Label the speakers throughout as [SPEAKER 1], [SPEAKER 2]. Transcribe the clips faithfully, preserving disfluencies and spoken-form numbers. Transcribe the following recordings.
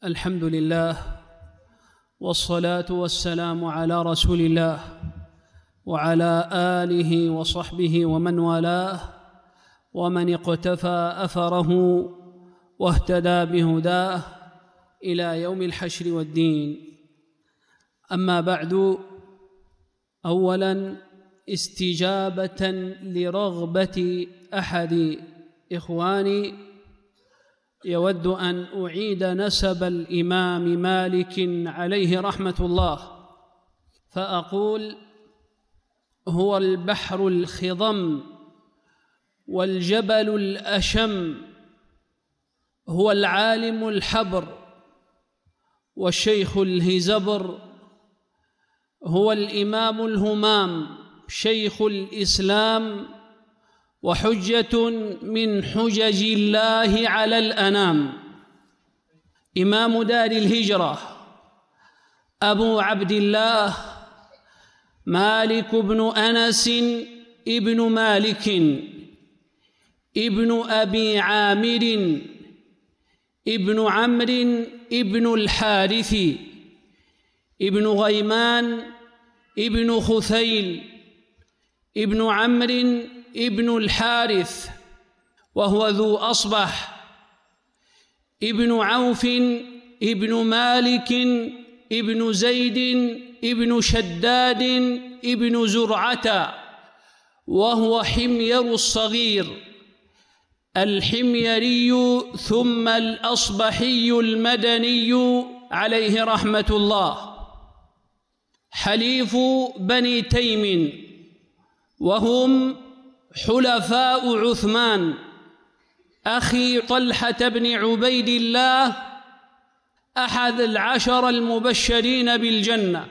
[SPEAKER 1] الحمد لله والصلاة والسلام على رسول الله وعلى آله وصحبه ومن والاه ومن اقتفى أثره واهتدى بهداه إلى يوم الحشر والدين. أما بعد، أولاً استجابة لرغبة أحد إخواني يود أن أعيد نسب الإمام مالك عليه رحمة الله، فأقول: هو البحر الخضم والجبل الأشم، هو العالم الحبر والشيخ الهزبر، هو الإمام الهمام شيخ الإسلام وحجة من حجج الله على الأنام، إمام دار الهجرة أبو عبد الله مالك بن أنس ابن مالك ابن أبي عامر ابن عمرو ابن الحارث ابن غيمان ابن خثيل ابن عمرو ابن الحارث، وهو ذو أصبح ابن عوف ابن مالك ابن زيد ابن شداد ابن زرعة، وهو حمير الصغير الحميري ثم الأصبحي المدني عليه رحمة الله، حليف بني تيم، وهم حلفاء عثمان أخي طلحة بن عبيد الله أحد العشر المبشرين بالجنة،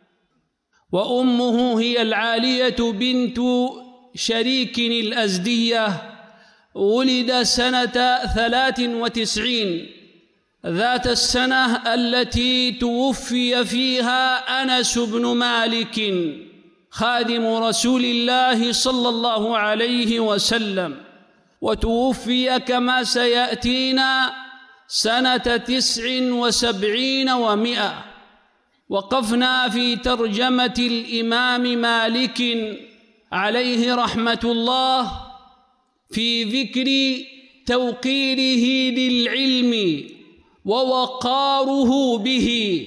[SPEAKER 1] وأمه هي العالية بنت شريك الأزدية، ولد سنة ثلاث وتسعين ذات السنة التي توفي فيها أنس بن مالك خادم رسول الله صلى الله عليه وسلم، وتوفي كما سيأتينا سنة تسع وسبعين ومئة. وقفنا في ترجمة الإمام مالك عليه رحمة الله في ذكر توقيره للعلم ووقاره به.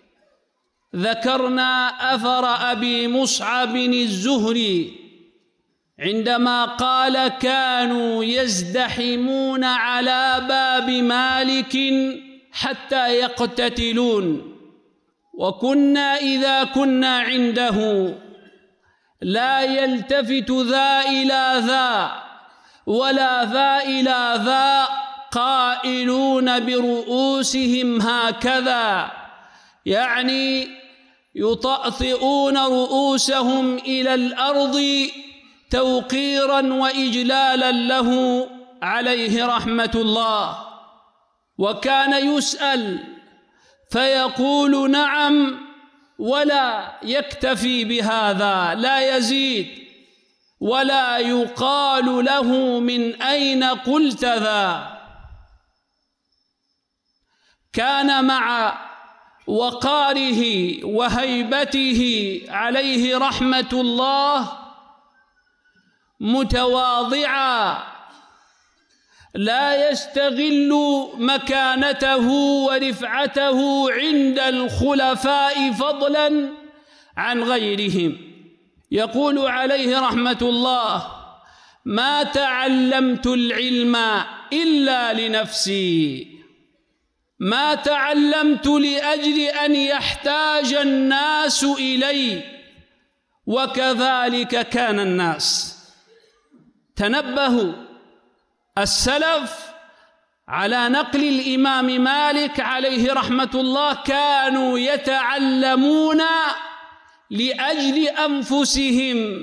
[SPEAKER 1] ذكرنا أثر أبي مصعب الزهري عندما قال: كانوا يزدحمون على باب مالك حتى يقتتلون، وكنا إذا كنا عنده لا يلتفت ذا إلى ذا ولا ذا إلى ذا، قائلون برؤوسهم هكذا، يعني يطأطئون رؤوسهم إلى الأرض توقيراً وإجلالاً له عليه رحمة الله. وكان يسأل فيقول نعم ولا يكتفي بهذا، لا يزيد، ولا يقال له من أين قلت ذا. كان مع وقاره وهيبته عليه رحمة الله متواضعا، لا يستغل مكانته ورفعته عند الخلفاء فضلا عن غيرهم. يقول عليه رحمة الله: ما تعلمت العلم إلا لنفسي، ما تعلمت لأجل أن يحتاج الناس إلي، وكذلك كان الناس. تنبهوا السلف على نقل الإمام مالك عليه رحمة الله، كانوا يتعلمون لأجل أنفسهم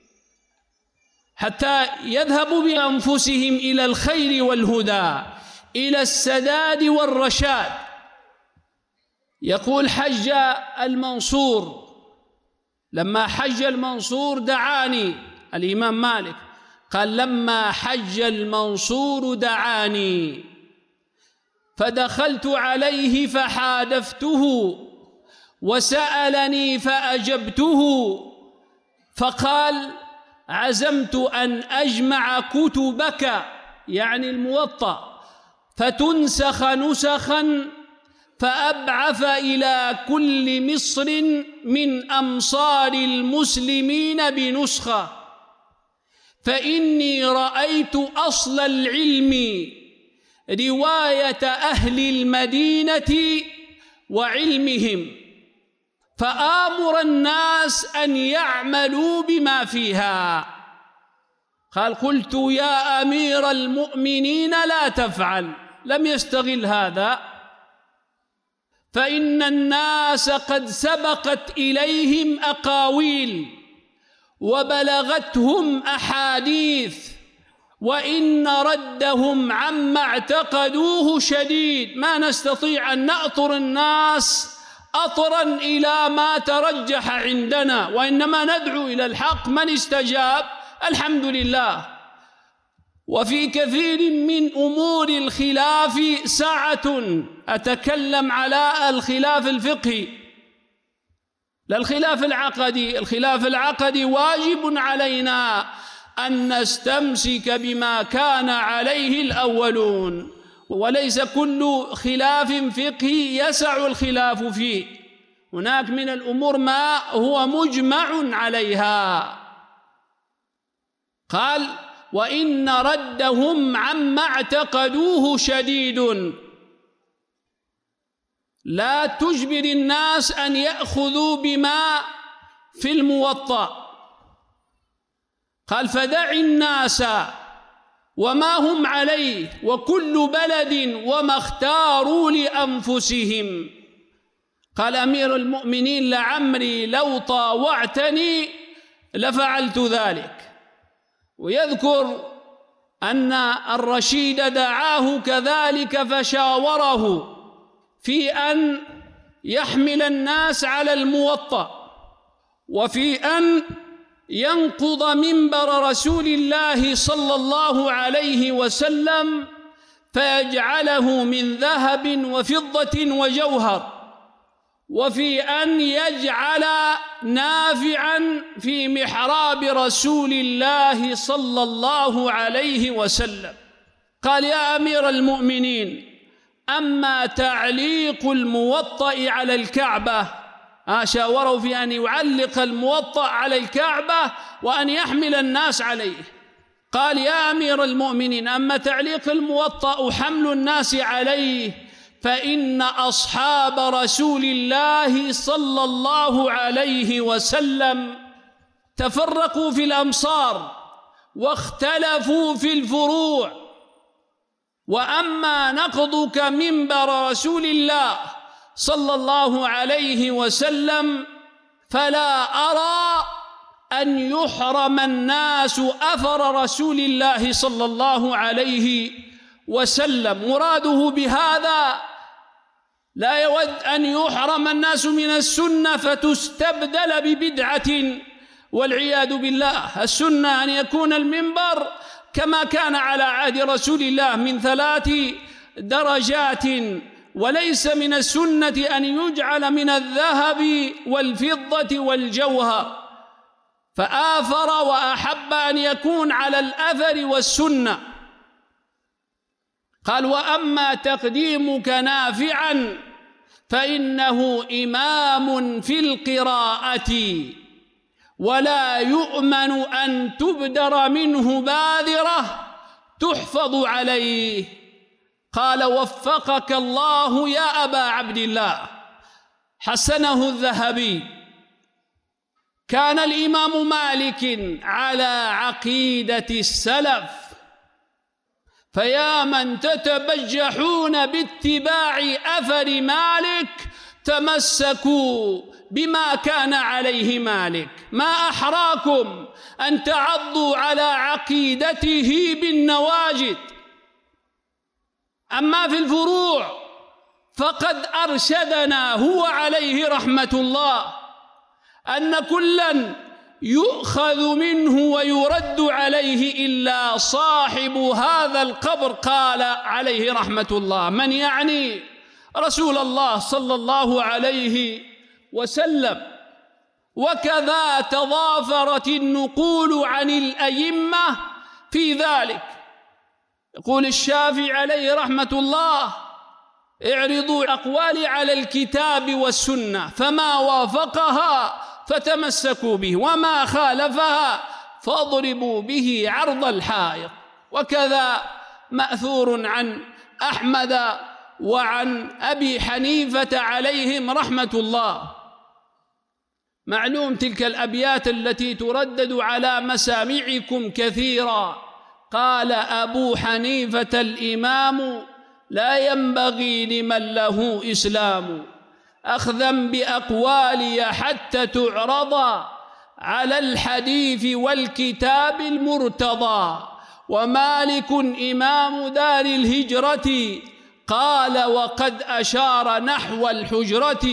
[SPEAKER 1] حتى يذهبوا بأنفسهم إلى الخير والهدى، إلى السداد والرشاد. يقول: حج المنصور، لما حج المنصور دعاني الإمام مالك، قال: لما حج المنصور دعاني فدخلت عليه فحادثته وسألني فأجبته، فقال: عزمت أن أجمع كتبك، يعني الموطأ، فتنسخ نسخا فأبعث إلى كل مصر من أمصار المسلمين بنسخة، فإني رأيت أصل العلم رواية أهل المدينة وعلمهم، فآمر الناس أن يعملوا بما فيها. قال: قلت يا أمير المؤمنين لا تفعل، لم يستغل هذا، فإن الناس قد سبقت إليهم أقاويل وبلغتهم أحاديث، وإن ردهم عما اعتقدوه شديد، ما نستطيع أن نأطر الناس أطرا إلى ما ترجح عندنا، وإنما ندعو إلى الحق. من استجاب الحمد لله. وفي كثير من أمور الخلاف سعة، أتكلم على الخلاف الفقهي لا الخلاف العقدي. الخلاف العقدي واجب علينا أن نستمسك بما كان عليه الأولون، وليس كل خلاف فقهي يسع الخلاف فيه، هناك من الأمور ما هو مجمع عليها. قال: وإن ردهم عما اعتقدوه شديد، لا تجبر الناس أن يأخذوا بما في الموطأ. قال: فدع الناس وما هم عليه، وكل بلد وما اختاروا لأنفسهم. قال أمير المؤمنين: لعمري لو طاوعتني لفعلت ذلك. ويذكر أن الرشيد دعاه كذلك فشاوره في أن يحمل الناس على الموطأ، وفي أن ينقض منبر رسول الله صلى الله عليه وسلم فيجعله من ذهب وفضة وجوهر، وفي أن يجعل نافعا في محراب رسول الله صلى الله عليه وسلم. قال: يا أمير المؤمنين، أما تعليق الموطأ على الكعبة، شاوروا في أن يعلق الموطأ على الكعبة وأن يحمل الناس عليه. قال: يا أمير المؤمنين، أما تعليق الموطأ وحمل الناس عليه فإن أصحاب رسول الله صلى الله عليه وسلم تفرقوا في الأمصار واختلفوا في الفروع، وأما نقضك منبر رسول الله صلى الله عليه وسلم فلا أرى أن يحرم الناس أثر رسول الله صلى الله عليه وسلم. مراده بهذا لا يود أن يحرم الناس من السنة فتستبدل ببدعة والعياذ بالله. السنة أن يكون المنبر كما كان على عهد رسول الله من ثلاث درجات، وليس من السنة أن يجعل من الذهب والفضة والجوهر، فآثر وأحب أن يكون على الأثر والسنة. قال: وأما تقديمك نافعا فإنه إمام في القراءة، ولا يؤمن أن تبدر منه باذرة تحفظ عليه. قال: وفقك الله يا أبا عبد الله. حسنه الذهبي. كان الإمام مالك على عقيدة السلف، فيا من تتبجحون باتباع أثر مالك تمسكوا بما كان عليه مالك، ما أحراكم أن تعضوا على عقيدته بالنواجذ. أما في الفروع فقد أرشدنا هو عليه رحمة الله أن كلا يؤخذ منه ويرد عليه إلا صاحب هذا القبر. قال عليه رحمة الله: من يعني؟ رسول الله صلى الله عليه وسلم. وكذا تضافرت النقول عن الأئمة في ذلك. يقول الشافعي عليه رحمة الله: اعرضوا الأقوال على الكتاب والسنة، فما وافقها فتمسكوا به، وما خالفها فاضربوا به عرض الحائط. وكذا مأثور عن أحمد وعن أبي حنيفة عليهم رحمة الله. معلوم تلك الأبيات التي تردد على مسامعكم كثيرا. قال أبو حنيفة الإمام: لا ينبغي لمن له إسلام أخذا بأقوالي حتى تعرض على الحديث والكتاب المرتضى. ومالك إمام دار الهجرة قال وقد أشار نحو الحجرة.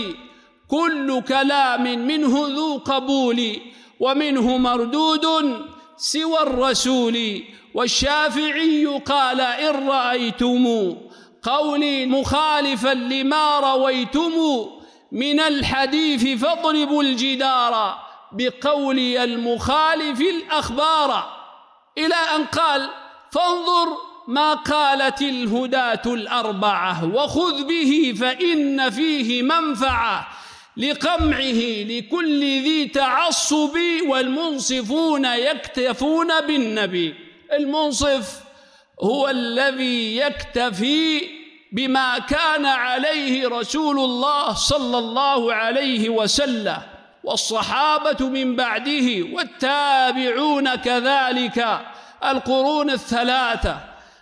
[SPEAKER 1] كل كلام منه ذو قبول ومنه مردود سوى الرسول. والشافعي قال: إن رأيتم قولي مخالفا لما رويتم من الحديث فاضربوا الجدار بقولي المخالف الأخبار. إلى أن قال: فانظر ما قالت الهداة الأربعة وخذ به فإن فيه منفعة لقمعه لكل ذي تعصب والمنصفون يكتفون بالنبي. المنصف هو الذي يكتفي بما كان عليه رسول الله صلى الله عليه وسلم والصحابة من بعده والتابعون كذلك القرون الثلاثة.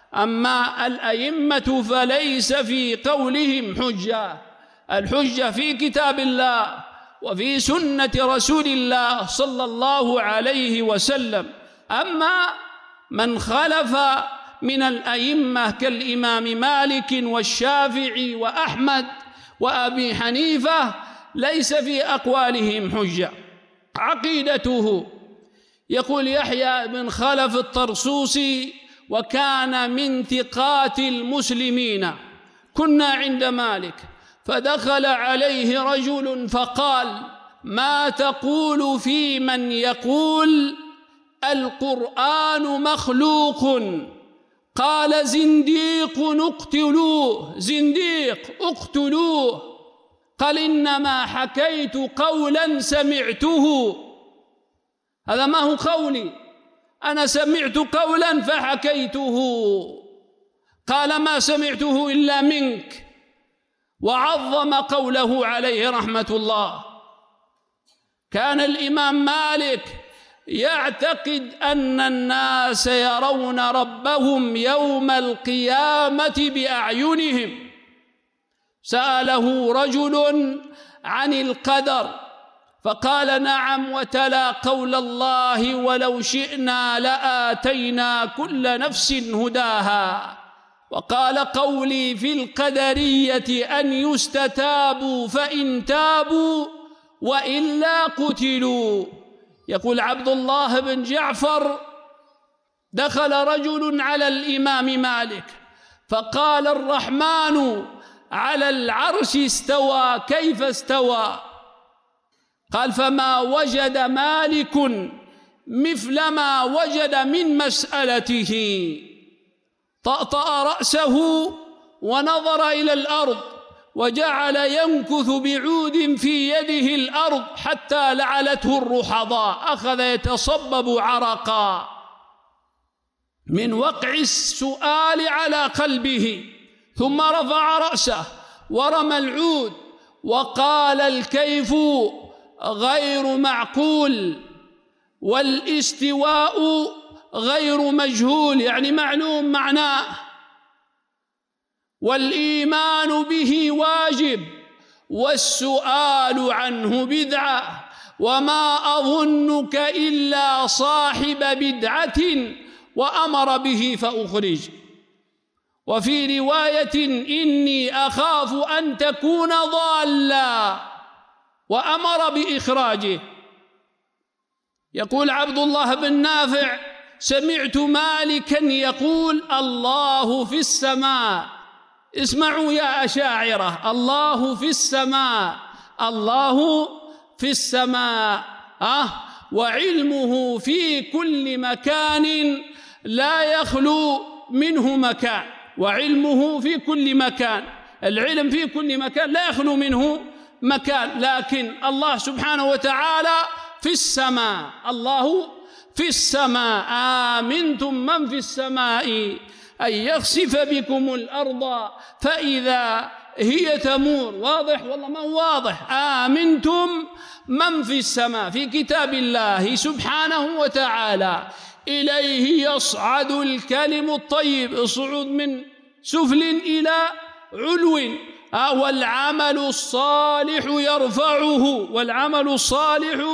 [SPEAKER 1] أما الأئمة فليس في قولهم حجة، الحجة في كتاب الله وفي سنة رسول الله صلى الله عليه وسلم. أما من خلف من الأئمة كالإمام مالك والشافعي وأحمد وأبي حنيفة ليس في أقوالهم حجة. عقيدته: يقول يحيى بن خلف الطرسوسي: وكان من ثقات المسلمين، كنا عند مالك فدخل عليه رجل فقال: ما تقول في من يقول القرآن مخلوق؟ قال: زنديق اقتلوه، زنديق اقتلوه. قال: إنما حكيت قولا سمعته، هذا ما هو قولي، أنا سمعت قولا فحكيته. قال: ما سمعته إلا منك. وعظم قوله عليه رحمة الله. كان الإمام مالك يعتقد أن الناس يرون ربهم يوم القيامة بأعينهم. سأله رجل عن القدر فقال: نعم، وتلا قول الله: ولو شئنا لآتينا كل نفس هداها. وقال: قولي في القدرية أن يستتابوا فإن تابوا وإلا قتلوا. يقول عبد الله بن جعفر: دخل رجل على الإمام مالك فقال: الرحمن على العرش استوى، كيف استوى؟ قال: فما وجد مالك مثل ما وجد من مسألته. طأطأ رأسه ونظر إلى الأرض وجعل ينكث بعود في يده الأرض حتى لعلته الرحضاء، أخذ يتصبب عرقا من وقع السؤال على قلبه، ثم رفع رأسه ورمى العود وقال: الكيف غير معقول والاستواء غير مجهول، يعني معلوم معناه، والإيمان به واجب والسؤال عنه بدعة، وما أظنك إلا صاحب بدعة وأمر به فأخرج. وفي رواية: إني أخاف أن تكون ضالا، وأمر بإخراجه. يقول عبد الله بن نافع: سمعت مالكا يقول: الله في السماء. اسمعوا يا أشاعرة، الله في السماء، الله في السماء، أه وعلمه في كل مكان لا يخلو منه مكان. وعلمه في كل مكان، العلم في كل مكان لا يخلو منه مكان. لكن الله سبحانه وتعالى في السماء، الله في السماء. آمنتم من في السماء أن يخسف بكم الأرض فإذا هي تمور. واضح والله ما هو واضح؟ آمنتم من في السماء. في كتاب الله سبحانه وتعالى: إليه يصعد الكلم الطيب، الصعود من سفل إلى علو، والعمل الصالح يرفعه، والعمل الصالح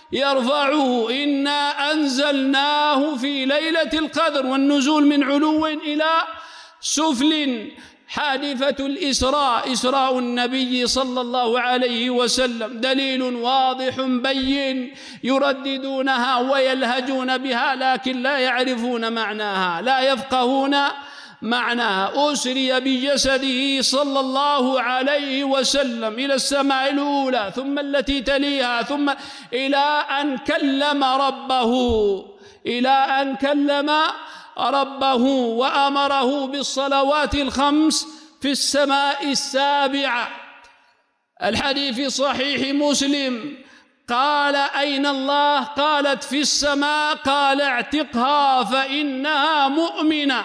[SPEAKER 1] يرفعه. إنا أنزلناه في ليلة القدر، والنزول من علو إلى سفل. حادثة الإسراء، إسراء النبي صلى الله عليه وسلم، دليل واضح بين يرددونها ويلهجون بها لكن لا يعرفون معناها، لا يفقهون معناها. أسري بجسده صلى الله عليه وسلم إلى السماء الأولى، ثم التي تليها، ثم إلى أن كلم ربه، إلى أن كلم ربه وأمره بالصلوات الخمس في السماء السابعة. الحديث في صحيح مسلم: قال: أين الله؟ قالت: في السماء. قال: اعتقها فإنها مؤمنة،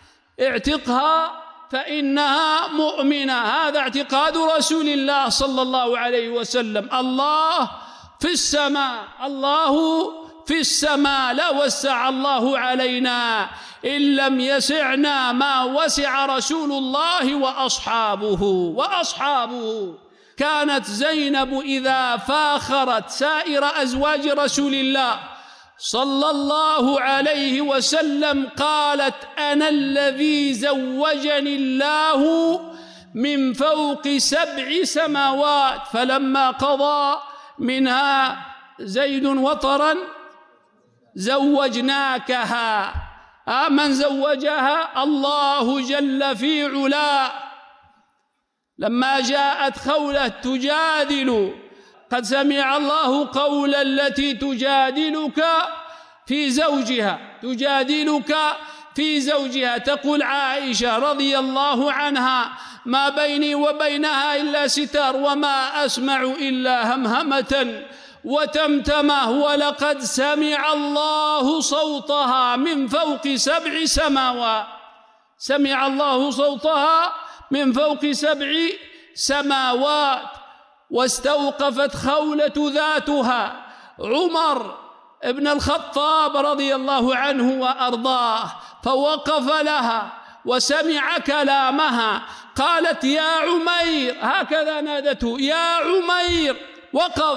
[SPEAKER 1] اعتقها فإنها مؤمنة. هذا اعتقاد رسول الله صلى الله عليه وسلم. الله في السماء، الله في السماء. لا وسع الله علينا إن لم يسعنا ما وسع رسول الله وأصحابه وأصحابه. كانت زينب إذا فاخرت سائر أزواج رسول الله صلى الله عليه وسلم قالت: أنا الذي زوجني الله من فوق سبع سماوات. فلما قضى منها زيد وطرا زوجناكها. من زوجها؟ الله جل في علاه. لما جاءت خولة تجادل: قد سمع الله قول التي تجادلك في زوجها، تجادلك في زوجها. تقول عائشة رضي الله عنها: ما بيني وبينها إلا ستار، وما أسمع إلا همهمة وتمتمة، ولقد سمع الله صوتها من فوق سبع سماوات. سمع الله صوتها من فوق سبع سماوات. واستوقفت خولة ذاتها عمر ابن الخطاب رضي الله عنه وأرضاه، فوقف لها وسمع كلامها. قالت: يا عمير، هكذا نادته: يا عمير. وقف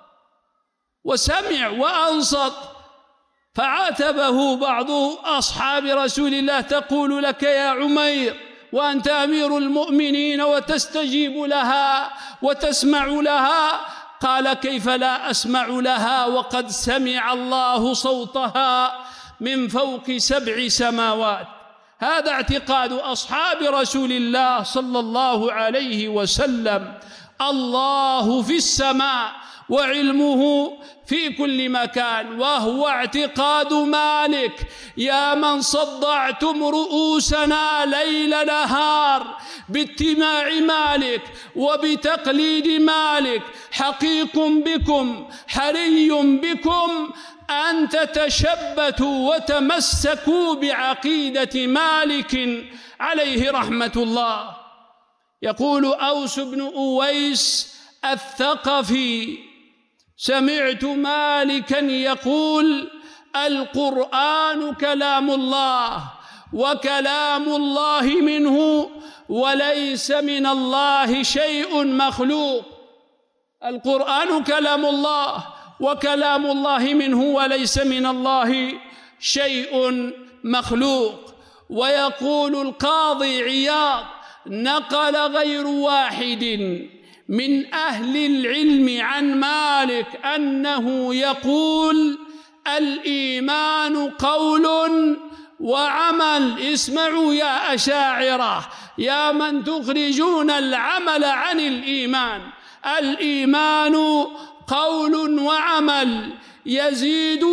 [SPEAKER 1] وسمع وأنصت. فعاتبه بعض أصحاب رسول الله: تقول لك يا عمير وأنت أمير المؤمنين وتستجيب لها وتسمع لها؟ قال: كيف لا أسمع لها وقد سمع الله صوتها من فوق سبع سماوات. هذا اعتقاد أصحاب رسول الله صلى الله عليه وسلم. الله في السماء وعلمه في كل مكان، وهو اعتقاد مالك: يا من صدعتم رؤوسنا ليل نهار باتباع مالك وبتقليد مالك، حقيق بكم حري بكم أن تتشبتوا وتمسكوا بعقيدة مالك عليه رحمة الله. يقول أوس بن أويس الثقفي: سمعت مالكا يقول: القرآن كلام الله، وكلام الله منه، وليس من الله شيء مخلوق. القرآن كلام الله، وكلام الله منه، وليس من الله شيء مخلوق. ويقول القاضي عياض: نقل غير واحد من أهل العلم عن مالك أنه يقول: الإيمان قول وعمل. اسمعوا يا أشاعرة، يا من تخرجون العمل عن الإيمان. الإيمان قول وعمل، يزيد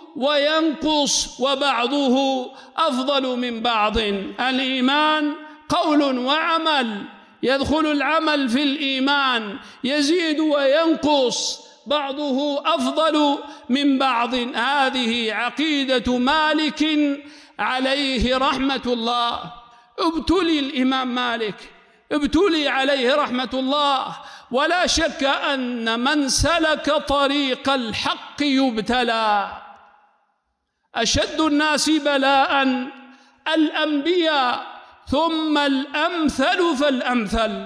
[SPEAKER 1] وينقص وبعضه أفضل من بعض. الإيمان قول وعمل، يدخل العمل في الإيمان، يزيد وينقص، بعضه أفضل من بعض. هذه عقيدة مالك عليه رحمة الله. ابتلي الإمام مالك، ابتلي عليه رحمة الله، ولا شك أن من سلك طريق الحق يبتلى. أشد الناس بلاء الأنبياء، ثم الأمثل فالأمثل.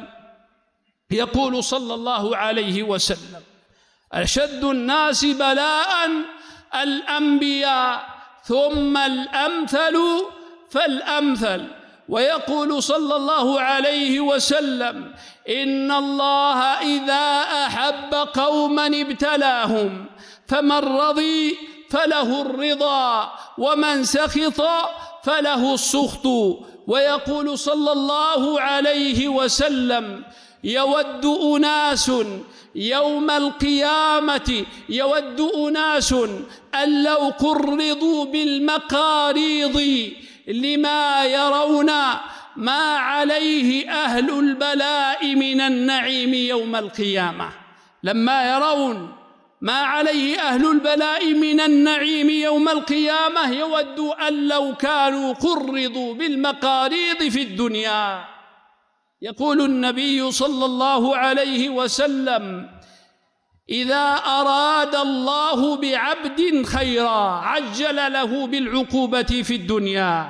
[SPEAKER 1] يقول صلى الله عليه وسلم: أشد الناس بلاء الأنبياء، ثم الأمثل فالأمثل. ويقول صلى الله عليه وسلم: إن الله إذا أحب قوما ابتلاهم، فمن رضي فله الرضا، ومن سخط فله السخط. ويقول صلى الله عليه وسلم: يود أناس يوم القيامة يود أناس أن لو قرضوا بالمقاريض لما يرون ما عليه أهل البلاء من النعيم يوم القيامة. لما يرون ما عليه أهل البلاء من النعيم يوم القيامة يود أن لو كانوا قرضوا بالمقاريض في الدنيا. يقول النبي صلى الله عليه وسلم: إذا أراد الله بعبد خيرا عجل له بالعقوبة في الدنيا،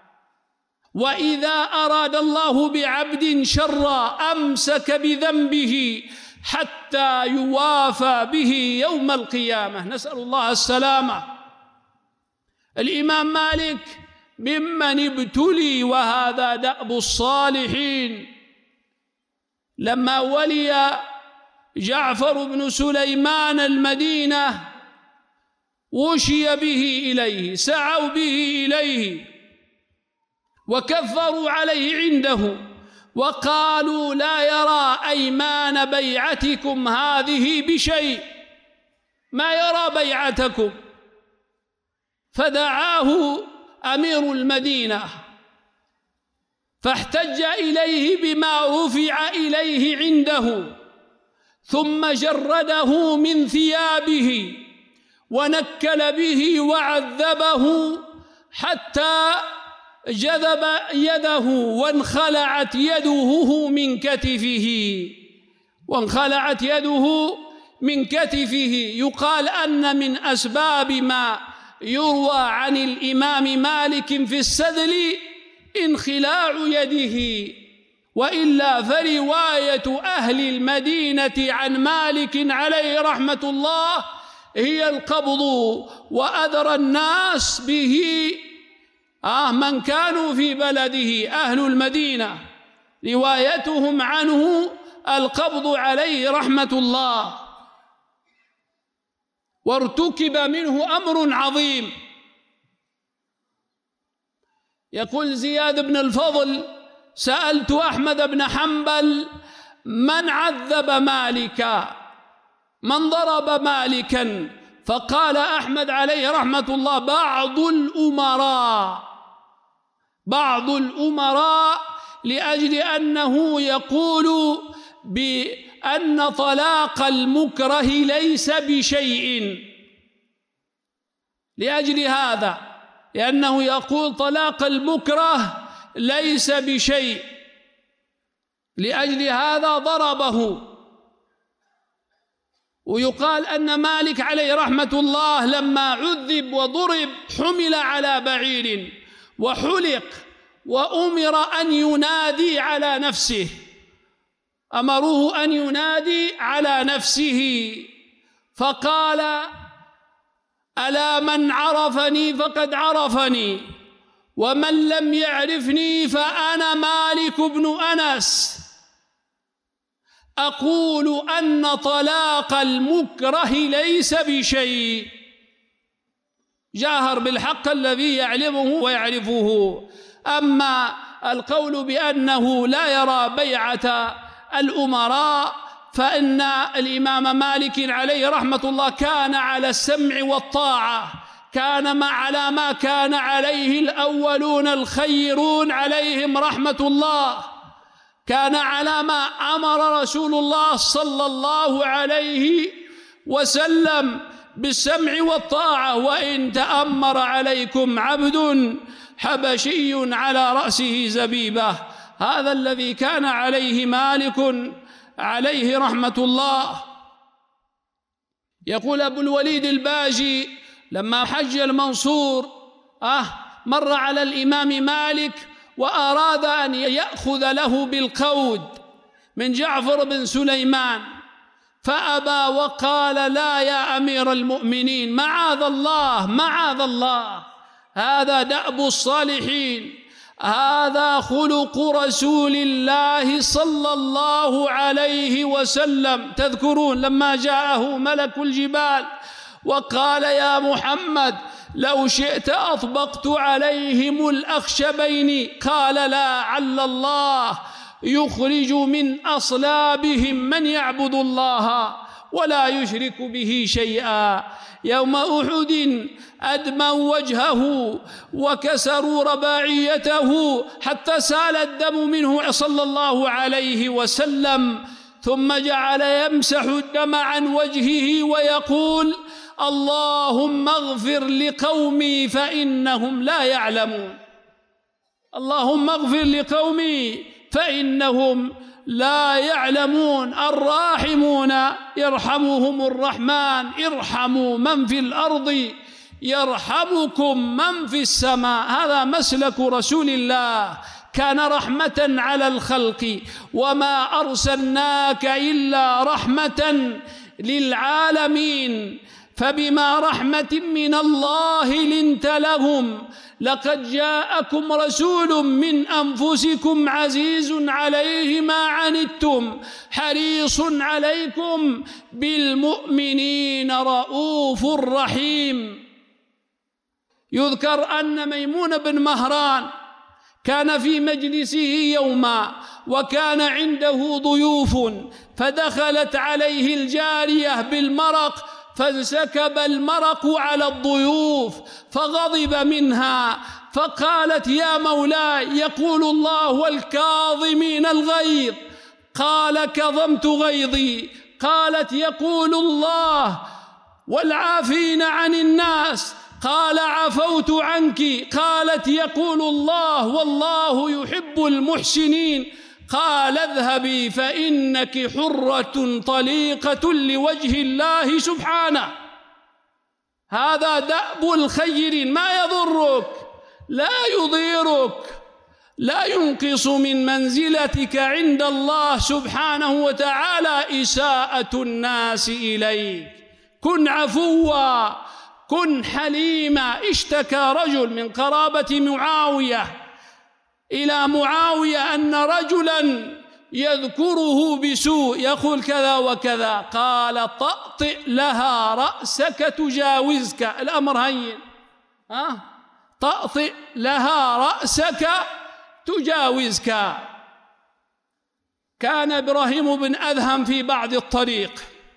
[SPEAKER 1] وإذا أراد الله بعبد شرا أمسك بذنبه حتى يوافى به يوم القيامة. نسأل الله السلامة. الإمام مالك ممن ابتلي، وهذا دأب الصالحين. لما ولي جعفر بن سليمان المدينة وشي به إليه، سعوا به إليه وكفروا عليه عنده، وقالوا: لا يرى أيمان بيعتكم هذه بشيء، ما يرى بيعتكم. فدعاه أمير المدينة فاحتج إليه بما رفع إليه عنده، ثم جرده من ثيابه ونكل به وعذبه حتى جذب يده وانخلعت يده من كتفه وانخلعت يده من كتفه. يقال أن من أسباب ما يروى عن الإمام مالك في السدل انخلاع يده، وإلا فرواية أهل المدينة عن مالك عليه رحمة الله هي القبض، وأدرى الناس به آه من كانوا في بلده أهل المدينة، روايتهم عنه القبض عليه رحمة الله. وارتكب منه أمر عظيم. يقول زياد بن الفضل: سألت أحمد بن حنبل: من عذب مالكا، من ضرب مالكا؟ فقال أحمد عليه رحمة الله: بعض الأمراء، بعض الأمراء، لأجل أنه يقول بأن طلاق المكره ليس بشيء. لأجل هذا، لأنه يقول طلاق المكره ليس بشيء، لأجل هذا ضربه. ويقال أن مالك عليه رحمة الله لما عذب وضرب حمل على بعير وحلق، وأمر أن ينادي على نفسه، أمروه أن ينادي على نفسه، فقال: ألا من عرفني فقد عرفني، ومن لم يعرفني فأنا مالك بن أنس، أقول أن طلاق المكره ليس بشيء. جاهر بالحق الذي يعلمه ويعرفه. أما القول بأنه لا يرى بيعة الأمراء فإن الإمام مالك عليه رحمة الله كان على السمع والطاعة، كان ما على ما كان عليه الأولون الخيرون عليهم رحمة الله، كان على ما أمر رسول الله صلى الله عليه وسلم بالسمع والطاعة. وإن تأمر عليكم عبد حبشي على رأسه زبيبة، هذا الذي كان عليه مالك عليه رحمة الله. يقول أبو الوليد الباجي لما حج المنصور آه مر على الإمام مالك وأراد أن يأخذ له بالقود من جعفر بن سليمان، فأبى وقال: لا يا أمير المؤمنين، معاذ الله معاذ الله، هذا دأب الصالحين، هذا خلق رسول الله صلى الله عليه وسلم. تذكرون لما جاءه ملك الجبال وقال: يا محمد لو شئت أطبقت عليهم الأخشبين، قال: لا، عل الله يخرج من أصلابهم من يعبد الله ولا يشرك به شيئا. يوم أحد أدموا وجهه وكسروا رباعيته حتى سال الدم منه صلى الله عليه وسلم، ثم جعل يمسح الدم عن وجهه ويقول: اللهم اغفر لقومي فإنهم لا يعلمون. اللهم اغفر لقومي فإنهم لا يعلمون. الراحمون يرحمهم الرحمن، ارحموا من في الأرض يرحمكم من في السماء. هذا مسلك رسول الله، كان رحمة على الخلق، وما أرسلناك إلا رحمة للعالمين. فبما رحمة من الله لنت لهم، لقد جاءكم رسول من أنفسكم عزيز عليه ما عنتم حريص عليكم بالمؤمنين رؤوف رحيم. يذكر أن ميمون بن مهران كان في مجلسه يوما وكان عنده ضيوف، فدخلت عليه الجارية بالمرق فانسكب المرق على الضيوف فغضب منها، فقالت: يا مولاي، يقول الله والكاظمين الغيظ. قال: كظمت غيظي. قالت: يقول الله والعافين عن الناس. قال: عفوت عنك. قالت: يقول الله والله يحب المحسنين. قال: اذهبي فإنك حرة طليقة لوجه الله سبحانه. هذا دأب الخير، ما يضرك، لا يضيرك، لا ينقص من منزلتك عند الله سبحانه وتعالى إساءة الناس إليك. كن عفوا، كن حليما. اشتكى رجل من قرابة معاوية إلى معاوية أن رجلا يذكره بسوء، يقول كذا وكذا. قال: طأطئ لها رأسك تجاوزك. الأمر هين، ها؟ طأطئ لها رأسك تجاوزك. كان إبراهيم بن أدهم في بعض الطريق،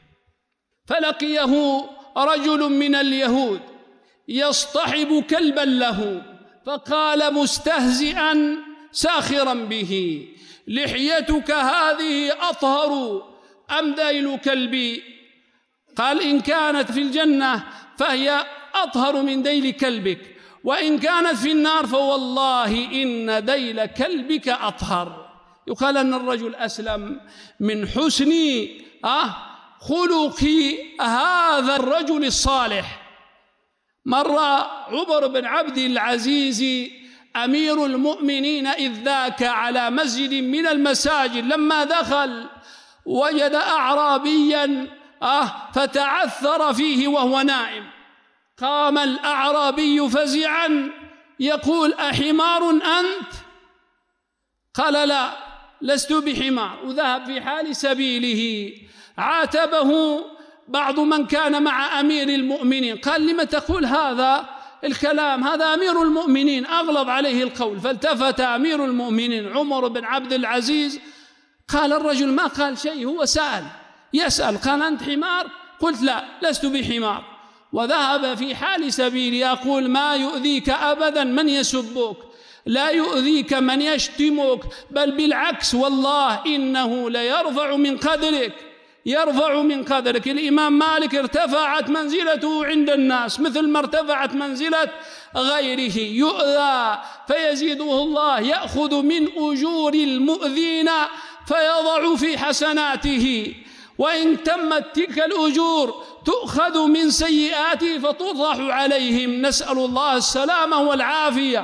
[SPEAKER 1] فلقيه رجل من اليهود يصطحب كلبا له، فقال مستهزئا ساخرا به: لحيتك هذه أطهر أم ذيل كلبي؟ قال: إن كانت في الجنة فهي أطهر من ذيل كلبك، وإن كانت في النار فوالله إن ذيل كلبك أطهر. يقال أن الرجل أسلم من حسن أه خلق هذا الرجل الصالح. مر عمر بن عبد العزيز أمير المؤمنين إذ ذاك على مسجد من المساجد، لما دخل وجد أعرابيا آه فتعثر فيه وهو نائم. قام الأعرابي فزعا يقول: أحمار أنت؟ قال: لا، لست بحمار، وذهب في حال سبيله. عاتبه بعض من كان مع أمير المؤمنين، قال: لم تقول هذا؟ الكلام، هذا أمير المؤمنين أغلظ عليه القول. فالتفت أمير المؤمنين عمر بن عبد العزيز، قال الرجل ما قال شيء، هو سأل يسأل، قال أنت حمار؟ قلت لا، لست بحمار. وذهب في حال سبيل يقول ما يؤذيك أبدا من يسبك، لا يؤذيك من يشتمك، بل بالعكس والله إنه ليرفع من قدرك، يرفع من قدرك. الإمام مالك ارتفعت منزلته عند الناس مثل ما ارتفعت منزلة غيره، يؤذى فيزيده الله، يأخذ من أجور المؤذين فيضع في حسناته، وإن تمت تلك الأجور تؤخذ من سيئاته فتطرح عليهم، نسأل الله السلامة والعافية.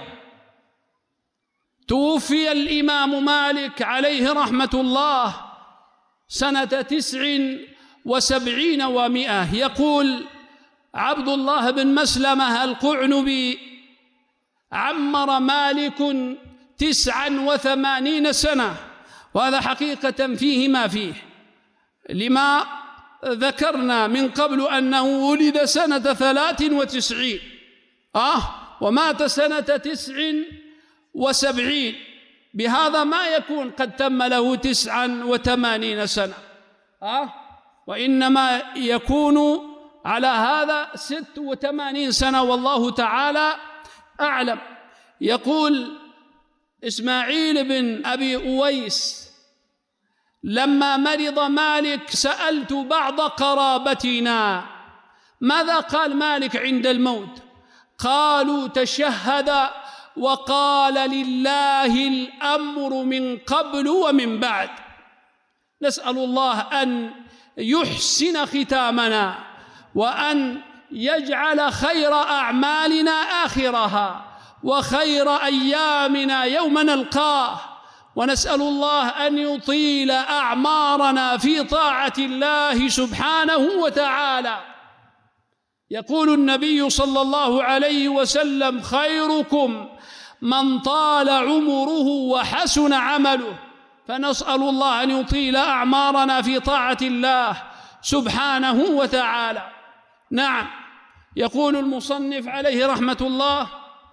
[SPEAKER 1] توفي الإمام مالك عليه رحمة الله سنة تسع وسبعين ومئة. يقول عبد الله بن مسلمة القعنبي عمر مالك تسعا وثمانين سنة، وهذا حقيقة فيه ما فيه، لما ذكرنا من قبل أنه ولد سنة ثلاث وتسعين آه ومات سنة تسع وسبعين، بهذا ما يكون قد تم له تسعا وثمانين سنة آه وإنما يكون على هذا ست وثمانين سنة، والله تعالى أعلم. يقول إسماعيل بن أبي أويس لما مرض مالك سألت بعض قرابتنا ماذا قال مالك عند الموت؟ قالوا تشهد وقال لله الأمر من قبل ومن بعد. نسأل الله أن يحسن ختامنا، وأن يجعل خير أعمالنا آخرها، وخير أيامنا يوم نلقاه، ونسأل الله أن يطيل أعمارنا في طاعة الله سبحانه وتعالى. يقول النبي صلى الله عليه وسلم خيركم من طال عمره وحسن عمله، فنسأل الله أن يطيل أعمارنا في طاعة الله سبحانه وتعالى. نعم، يقول المصنف عليه رحمة الله: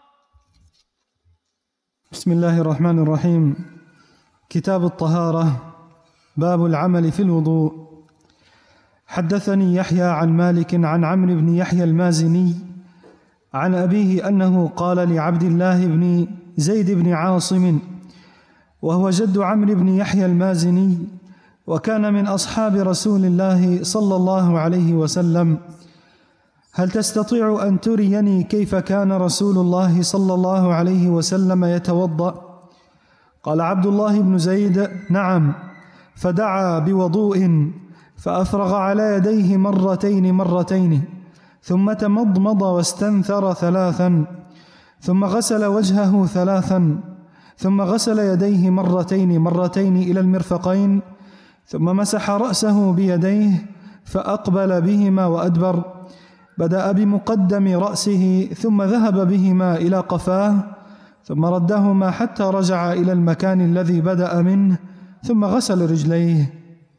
[SPEAKER 2] بسم الله الرحمن الرحيم. كتاب الطهارة، باب العمل في الوضوء. حدثني يحيى عن مالك عن عمرو بن يحيى المازني عن أبيه أنه قال لعبد الله بن زيد بن عاصم، وهو جد عمرو بن يحيى المازني وكان من أصحاب رسول الله صلى الله عليه وسلم: هل تستطيع أن تريني كيف كان رسول الله صلى الله عليه وسلم يتوضأ؟ قال عبد الله بن زيد: نعم. فدعا بوضوء فأفرغ على يديه مرتين مرتين، ثم تمضمض واستنثر ثلاثا، ثم غسل وجهه ثلاثا، ثم غسل يديه مرتين مرتين إلى المرفقين، ثم مسح رأسه بيديه فأقبل بهما وأدبر، بدأ بمقدم رأسه ثم ذهب بهما إلى قفاه، ثم ردهما حتى رجع إلى المكان الذي بدأ منه، ثم غسل رجليه.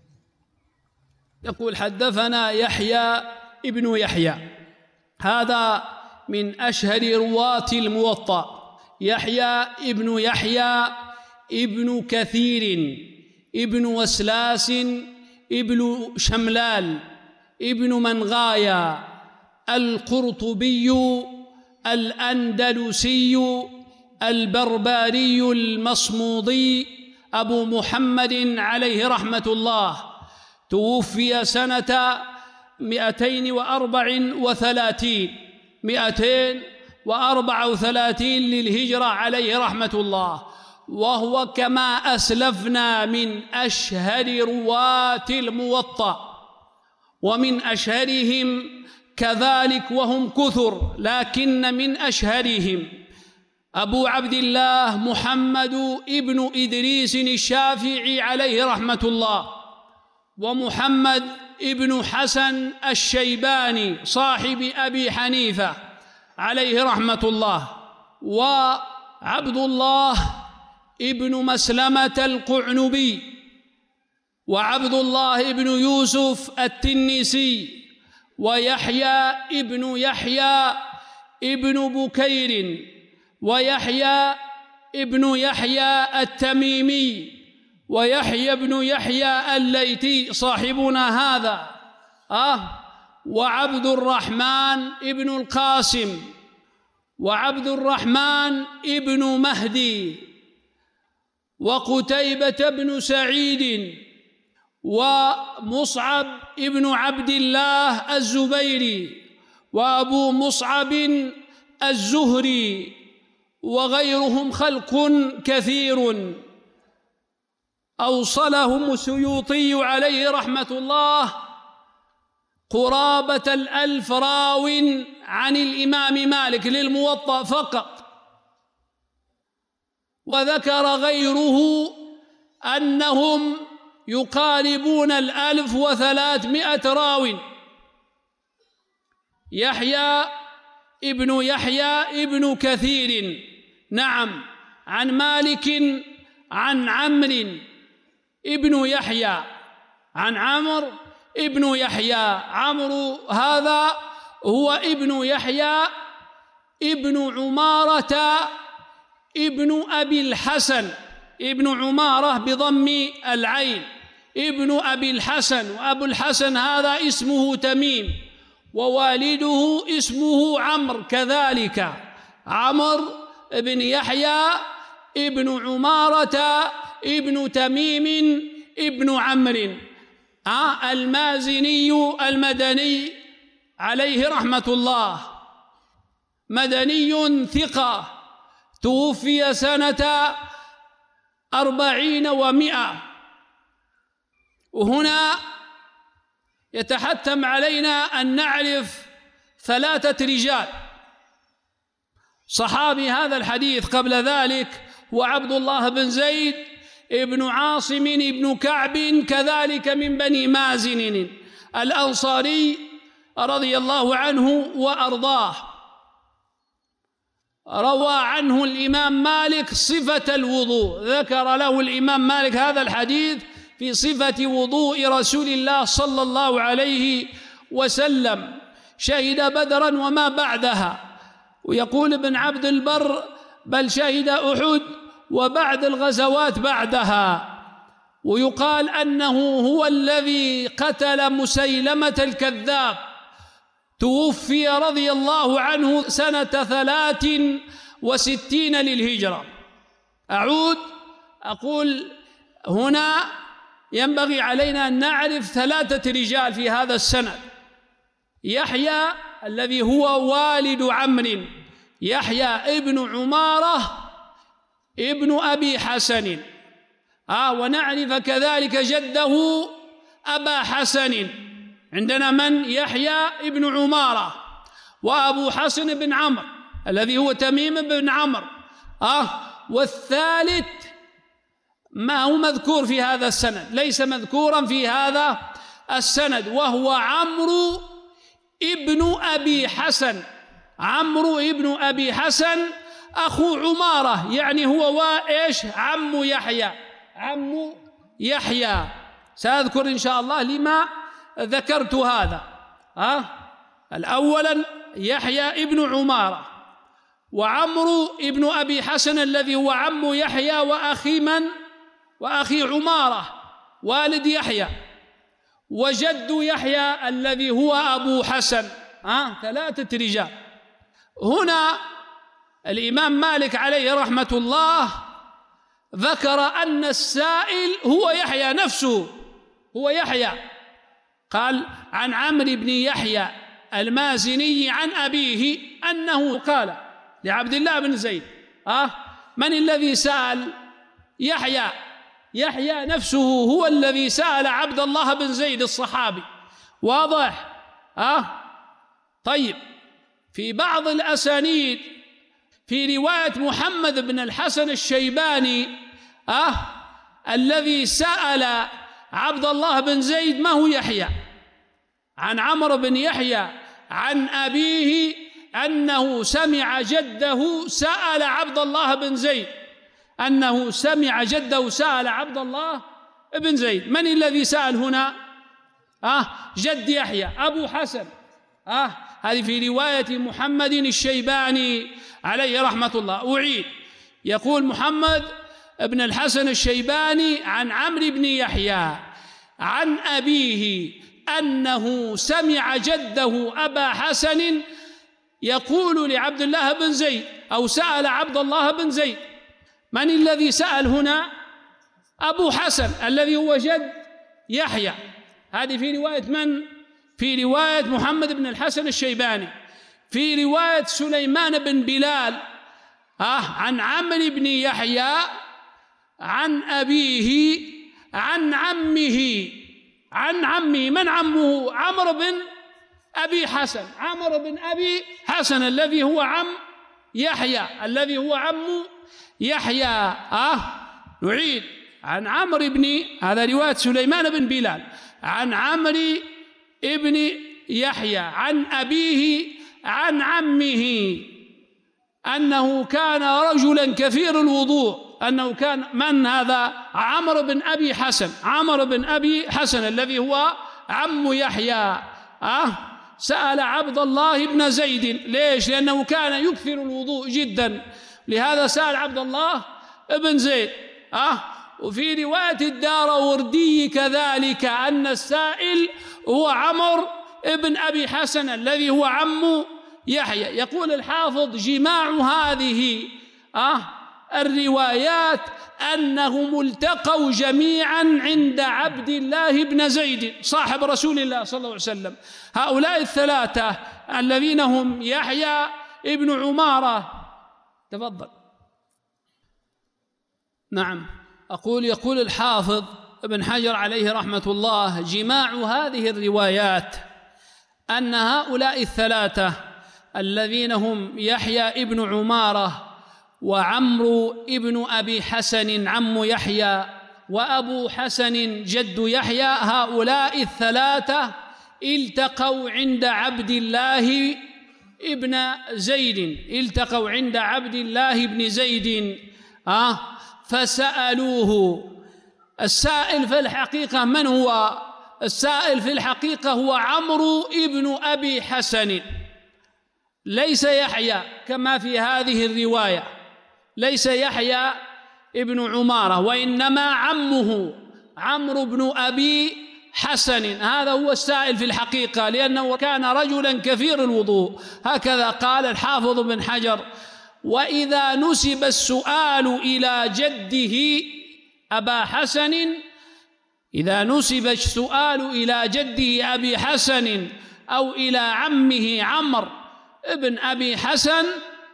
[SPEAKER 1] يقول حدثنا يحيى ابن يحيى، هذا من أشهر رواة الموطأ، يحيى ابن يحيى ابن كثير ابن وسلاس ابن شملال ابن منغايا القرطبي الأندلسي البرباري المصمودي أبو محمد عليه رحمة الله، توفي سنة مئتين وأربع وثلاثين مئتين وأربع وثلاثين للهجرة عليه رحمة الله، وهو كما أسلفنا من أشهر رواة الموطأ، ومن أشهرهم كذلك وهم كثر، لكن من أشهرهم أبو عبد الله محمد ابن إدريس الشافعي عليه رحمة الله، ومحمد ابن حسن الشيباني صاحب أبي حنيفة عليه رحمة الله، وعبد الله ابن مسلمة القعنبي، وعبد الله ابن يوسف التنيسي، ويحيى ابن يحيى ابن بكير ويحيى ابن يحيى التميمي ويحيى بن يحيى الليثي صاحبنا هذا آه وعبد الرحمن ابن القاسم وعبد الرحمن ابن مهدي وقتيبة بن سعيد ومصعب ابن عبد الله الزبيري وأبو مصعب الزهري وغيرهم خلق كثير أوصلهم السيوطي عليه رحمة الله قرابة الألف راو عن الإمام مالك للموطأ فقط، وذكر غيره أنهم يقاربون الألف وثلاثمائة راو. يحيى ابن يحيى ابن كثير نعم عن مالك عن عمرو ابن يحيى عن عمرو ابن يحيى. عمرو هذا هو ابن يحيى ابن عمارة ابن أبي الحسن، ابن عمارة بضم العين، ابن أبي الحسن، وأبو الحسن هذا اسمه تميم، ووالده اسمه عمرو كذلك، عمرو ابن يحيى ابن عمارة ابن تميم ابن عمرو آه المازني المدني عليه رحمة الله، مدني ثقة، توفي سنة أربعين ومائة. وهنا يتحتم علينا أن نعرف ثلاثة رجال. صحابي هذا الحديث قبل ذلك هو عبد الله بن زيد ابن عاصم ابن كعب كذلك من بني مازن الأنصاري رضي الله عنه وأرضاه. روى عنه الإمام مالك صفة الوضوء، ذكر له الإمام مالك هذا الحديث في صفة وضوء رسول الله صلى الله عليه وسلم. شهد بدرا وما بعدها، ويقول ابن عبد البر بل شهد أحد وبعد الغزوات بعدها. ويقال أنه هو الذي قتل مسيلمة الكذاب، توفي رضي الله عنه سنة ثلاث وستين للهجرة. أعود أقول هنا ينبغي علينا أن نعرف ثلاثة رجال في هذا السند. يحيى الذي هو والد عمرو، يحيى ابن عمارة ابن أبي حسن آه ونعرف كذلك جده أبا حسن. عندنا من؟ يحيى ابن عمارة، وأبو حسن بن عمرو الذي هو تميم بن عمرو آه والثالث ما هو مذكور في هذا السند، ليس مذكورا في هذا السند، وهو عمرو ابن أبي حسن. عمرو ابن أبي حسن أخو عمارة، يعني هو وإيش عم يحيى، عم يحيى. سأذكر إن شاء الله لما ذكرت هذا. أه؟ الأولا يحيى ابن عمارة، وعمرو ابن أبي حسن الذي هو عم يحيى وأخي من؟ وأخي عمارة والد يحيى، وجد يحيى الذي هو أبو حسن. أه؟ ثلاثة رجال. هنا الإمام مالك عليه رحمة الله ذكر أن السائل هو يحيى نفسه، هو يحيى. قال عن عمرو بن يحيى المازني عن أبيه أنه قال لعبد الله بن زيد أه من الذي سأل؟ يحيى. يحيى نفسه هو الذي سأل عبد الله بن زيد الصحابي. واضح؟ أه طيب، في بعض الأسانيد في رواية محمد بن الحسن الشيباني أه الذي سأل عبد الله بن زيد ما هو يحيى، عن عمرو بن يحيى عن أبيه أنه سمع جده سأل عبد الله بن زيد، أنه سمع جده سأل عبد الله بن زيد. من الذي سأل هنا؟ آه جد يحيى أبو حسن. آه هذه في رواية محمد الشيباني عليه رحمة الله. أعيد، يقول محمد بن الحسن الشيباني عن عمرو بن يحيى عن أبيه أنه سمع جده أبا حسن يقول لعبد الله بن زيد، أو سأل عبد الله بن زيد. من الذي سأل هنا؟ أبو حسن الذي هو جد يحيى. هذه في رواية من؟ في رواية محمد بن الحسن الشيباني. في رواية سليمان بن بلال آه عن عمرو بن يحيى عن أبيه عن عمه عن عمه. من عمه؟ عمرو بن أبي حسن، عمرو بن أبي حسن الذي هو عم يحيى، الذي هو عم يحيى. آه نعيد، عن عمرو بن، هذا رواية سليمان بن بلال عن عمرو ابن يحيى عن أبيه عن عمه أنه كان رجلا كثير الوضوء، أنه كان. من هذا؟ عمرو بن أبي حسن، عمرو بن أبي حسن الذي هو عم يحيى. أه؟ سأل عبد الله بن زيد. ليش؟ لأنه كان يكثر الوضوء جدا، لهذا سأل عبد الله بن زيد. أه؟ وفي رواية الداروردي كذلك أن السائل هو عمرو بن أبي حسن الذي هو عم يحيى. يقول الحافظ: جماع هذه أه الروايات أنهم التقوا جميعا عند عبد الله بن زيد صاحب رسول الله صلى الله عليه وسلم. هؤلاء الثلاثة الذين هم يحيى ابن عمارة. تفضل. نعم، أقول يقول الحافظ ابن حجر عليه رحمة الله: جماع هذه الروايات أن هؤلاء الثلاثة الذين هم يحيى ابن عمارة وعمرو ابن أبي حسن عم يحيى وأبو حسن جد يحيى، هؤلاء الثلاثة التقوا عند عبد الله ابن زيد، التقوا عند عبد الله بن زيد آه فسألوه. السائل في الحقيقة من هو؟ السائل في الحقيقة هو عمرو ابن أبي حسن، ليس يحيى كما في هذه الرواية، ليس يحيى ابن عمارة، وإنما عمه عمرو بن أبي حسن. هذا هو السائل في الحقيقة، لأنه كان رجلا كثير الوضوء. هكذا قال الحافظ بن حجر: وإذا نسب السؤال إلى جده أبا حسن، إذا نسب السؤال إلى جده أبي حسن أو إلى عمه عمرو ابن أبي حسن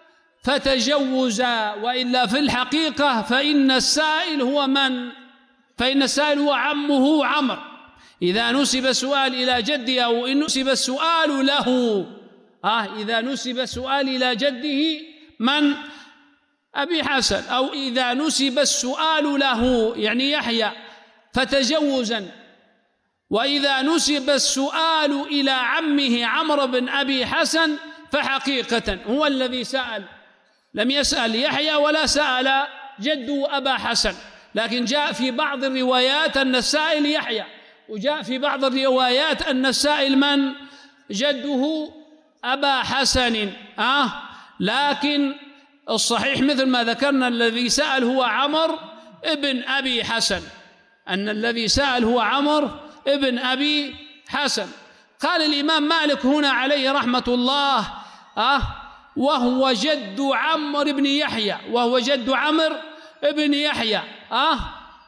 [SPEAKER 1] فتجوزا، وإلا في الحقيقة فإن السائل هو من؟ فإن السائل هو عمه عمرو. إذا نسب السؤال إلى جده أو إن نسب السؤال له آه إذا نسب السؤال إلى جده من؟ أبي حسن، أو إذا نسب السؤال له يعني يحيى فتجوزا، وإذا نسب السؤال إلى عمه عمرو بن أبي حسن فحقيقة هو الذي سأل، لم يسأل يحيى ولا سأل جده أبا حسن. لكن جاء في بعض الروايات أن السائل يحيى، وجاء في بعض الروايات أن السائل من؟ جده أبا حسن. آه لكن الصحيح مثل ما ذكرنا الذي سأل هو عمرو ابن أبي حسن، أن الذي سأل هو عمرو ابن أبي حسن. قال الإمام مالك هنا عليه رحمة الله: آه وهو جد عمرو بن يحيى، وهو جد عمرو ابن يحيى. آه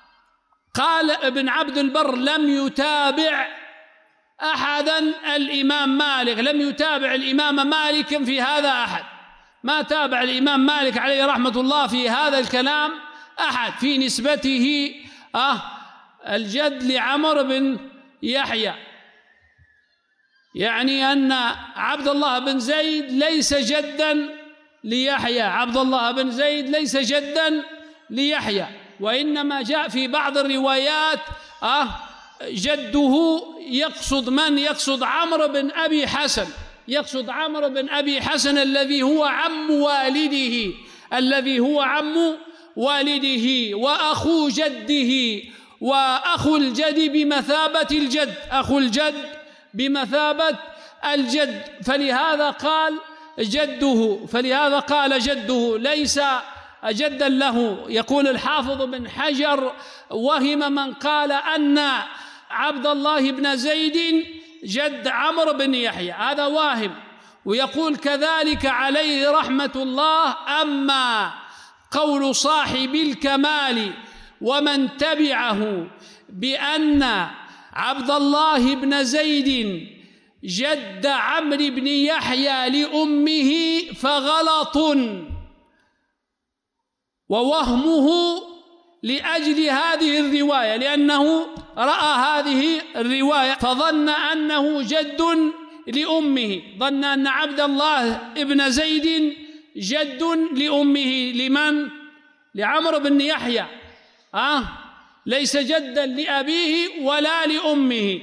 [SPEAKER 1] قال ابن عبد البر: لم يتابع أحدا الإمام مالك، لم يتابع الإمام مالك في هذا أحد، ما تابع الإمام مالك عليه رحمة الله في هذا الكلام أحد في نسبته آه الجد لعمرو بن يحيى، يعني أن عبد الله بن زيد ليس جدا ليحيى، عبد الله بن زيد ليس جدا ليحيى، وإنما جاء في بعض الروايات آه جده يقصد من؟ يقصد عمرو بن أبي حسن، يقصد عمرو بن أبي حسن الذي هو عم والده، الذي هو عم والده وأخو جده، وأخو الجد بمثابة الجد، أخو الجد بمثابة الجد، فلهذا قال جده فلهذا قال جده ليس جدا له. يقول الحافظ بن حجر: وهم من قال أن عبد الله بن زيد جد عمرو بن يحيى، هذا واهم. ويقول كذلك عليه رحمة الله: أما قول صاحب الكمال ومن تبعه بأن عبد الله بن زيد جد عمرو بن يحيى لأمه فغلط ووهمه لأجل هذه الرواية، لأنه رأى هذه الرواية فظن أنه جد لأمه، ظن أن عبد الله بن زيد جد لأمه. لمن؟ لعمرو بن يحيى، أه؟ ليس جدا لأبيه ولا لأمه.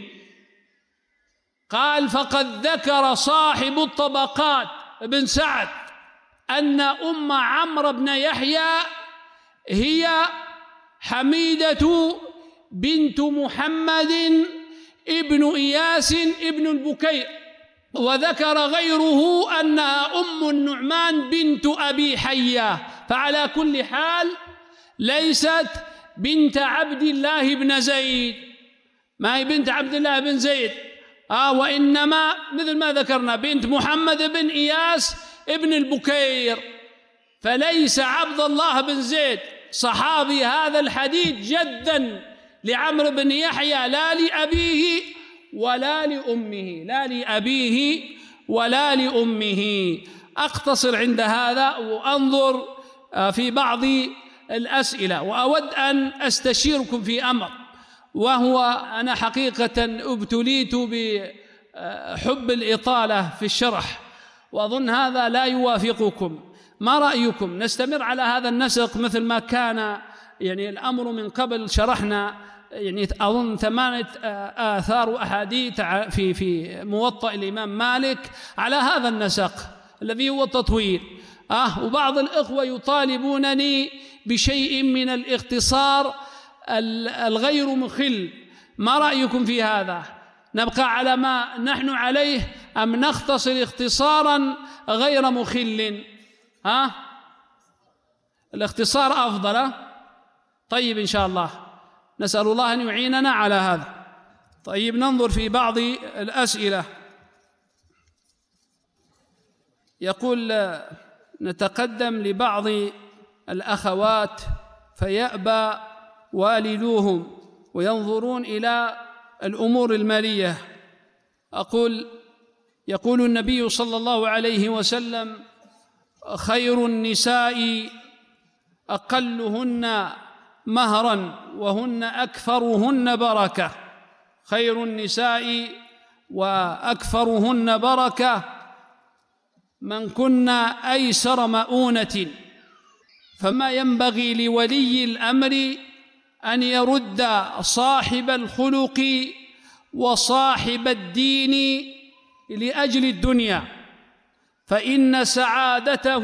[SPEAKER 1] قال: فقد ذكر صاحب الطبقات ابن سعد أن أم عمرو بن يحيى هي حميدة بنت محمد ابن إياس ابن البكير، وذكر غيره أنها أم النعمان بنت أبي حية. فعلى كل حال ليست بنت عبد الله بن زيد، ما هي بنت عبد الله بن زيد، آه وإنما مثل ما ذكرنا بنت محمد بن إياس ابن البكير. فليس عبد الله بن زيد صحابي هذا الحديث جدا لعمرو بن يحيى لا لأبيه ولا لأمه، لا لأبيه ولا لأمه. أقتصر عند هذا وأنظر في بعض الأسئلة، وأود أن أستشيركم في أمر، وهو أنا حقيقة ابتليت بحب الإطالة في الشرح، وأظن هذا لا يوافقكم. ما رأيكم نستمر على هذا النسق مثل ما كان يعني الأمر من قبل؟ شرحنا يعني أظن ثمانية آثار وأحاديث في في موطأ الإمام مالك على هذا النسق الذي هو التطويل. آه وبعض الإخوة يطالبونني بشيء من الاختصار الغير مخل. ما رأيكم في هذا؟ نبقى على ما نحن عليه أم نختصر اختصارا غير مخل؟ ها؟ الاختصار أفضل. طيب إن شاء الله نسأل الله أن يعيننا على هذا. طيب ننظر في بعض الأسئلة. يقول: نتقدم لبعض الأخوات فيأبى والدوهم وينظرون إلى الأمور المالية. أقول: يقول النبي صلى الله عليه وسلم: خير النساء أقلهن مهرا وهن أكثرهن بركة. خير النساء وأكثرهن بركة من كن أيسر مؤونة. فما ينبغي لولي الأمر أن يرد صاحب الخلق وصاحب الدين لأجل الدنيا، فإن سعادته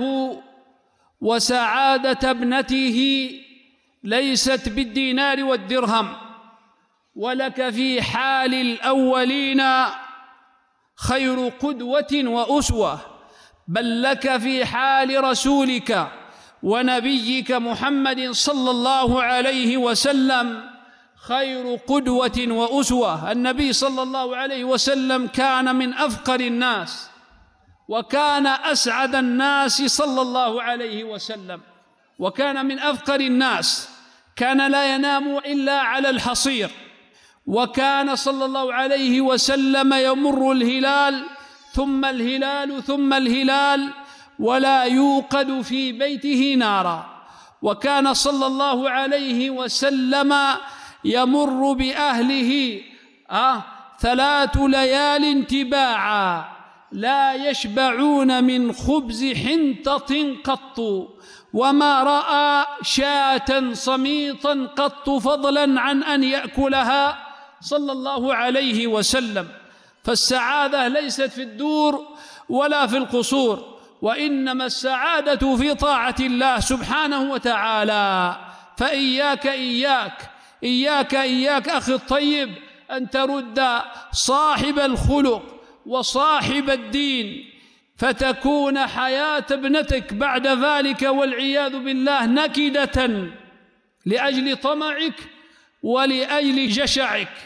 [SPEAKER 1] وسعادة ابنته ليست بالدينار والدرهم. ولك في حال الأولين خير قدوة وأسوة، بل لك في حال رسولك ونبيك محمد صلى الله عليه وسلم خير قدوة وأسوة. النبي صلى الله عليه وسلم كان من أفقر الناس وكان أسعد الناس صلى الله عليه وسلم، وكان من أفقر الناس، كان لا ينام إلا على الحصير، وكان صلى الله عليه وسلم يمر الهلال ثم الهلال ثم الهلال ولا يوقد في بيته نارا. وكان صلى الله عليه وسلم يمر بأهله آه ثلاث ليال تباعا لا يشبعون من خبز حنطة قط، وما رأى شاة صميطا قط فضلا عن أن يأكلها صلى الله عليه وسلم. فالسعادة ليست في الدور ولا في القصور، وإنما السعادة في طاعة الله سبحانه وتعالى. فإياك إياك إياك إياك أخي الطيب أن ترد صاحب الخلق وصاحب الدين، فتكون حياة ابنتك بعد ذلك والعياذ بالله نكدة لأجل طمعك ولأجل جشعك.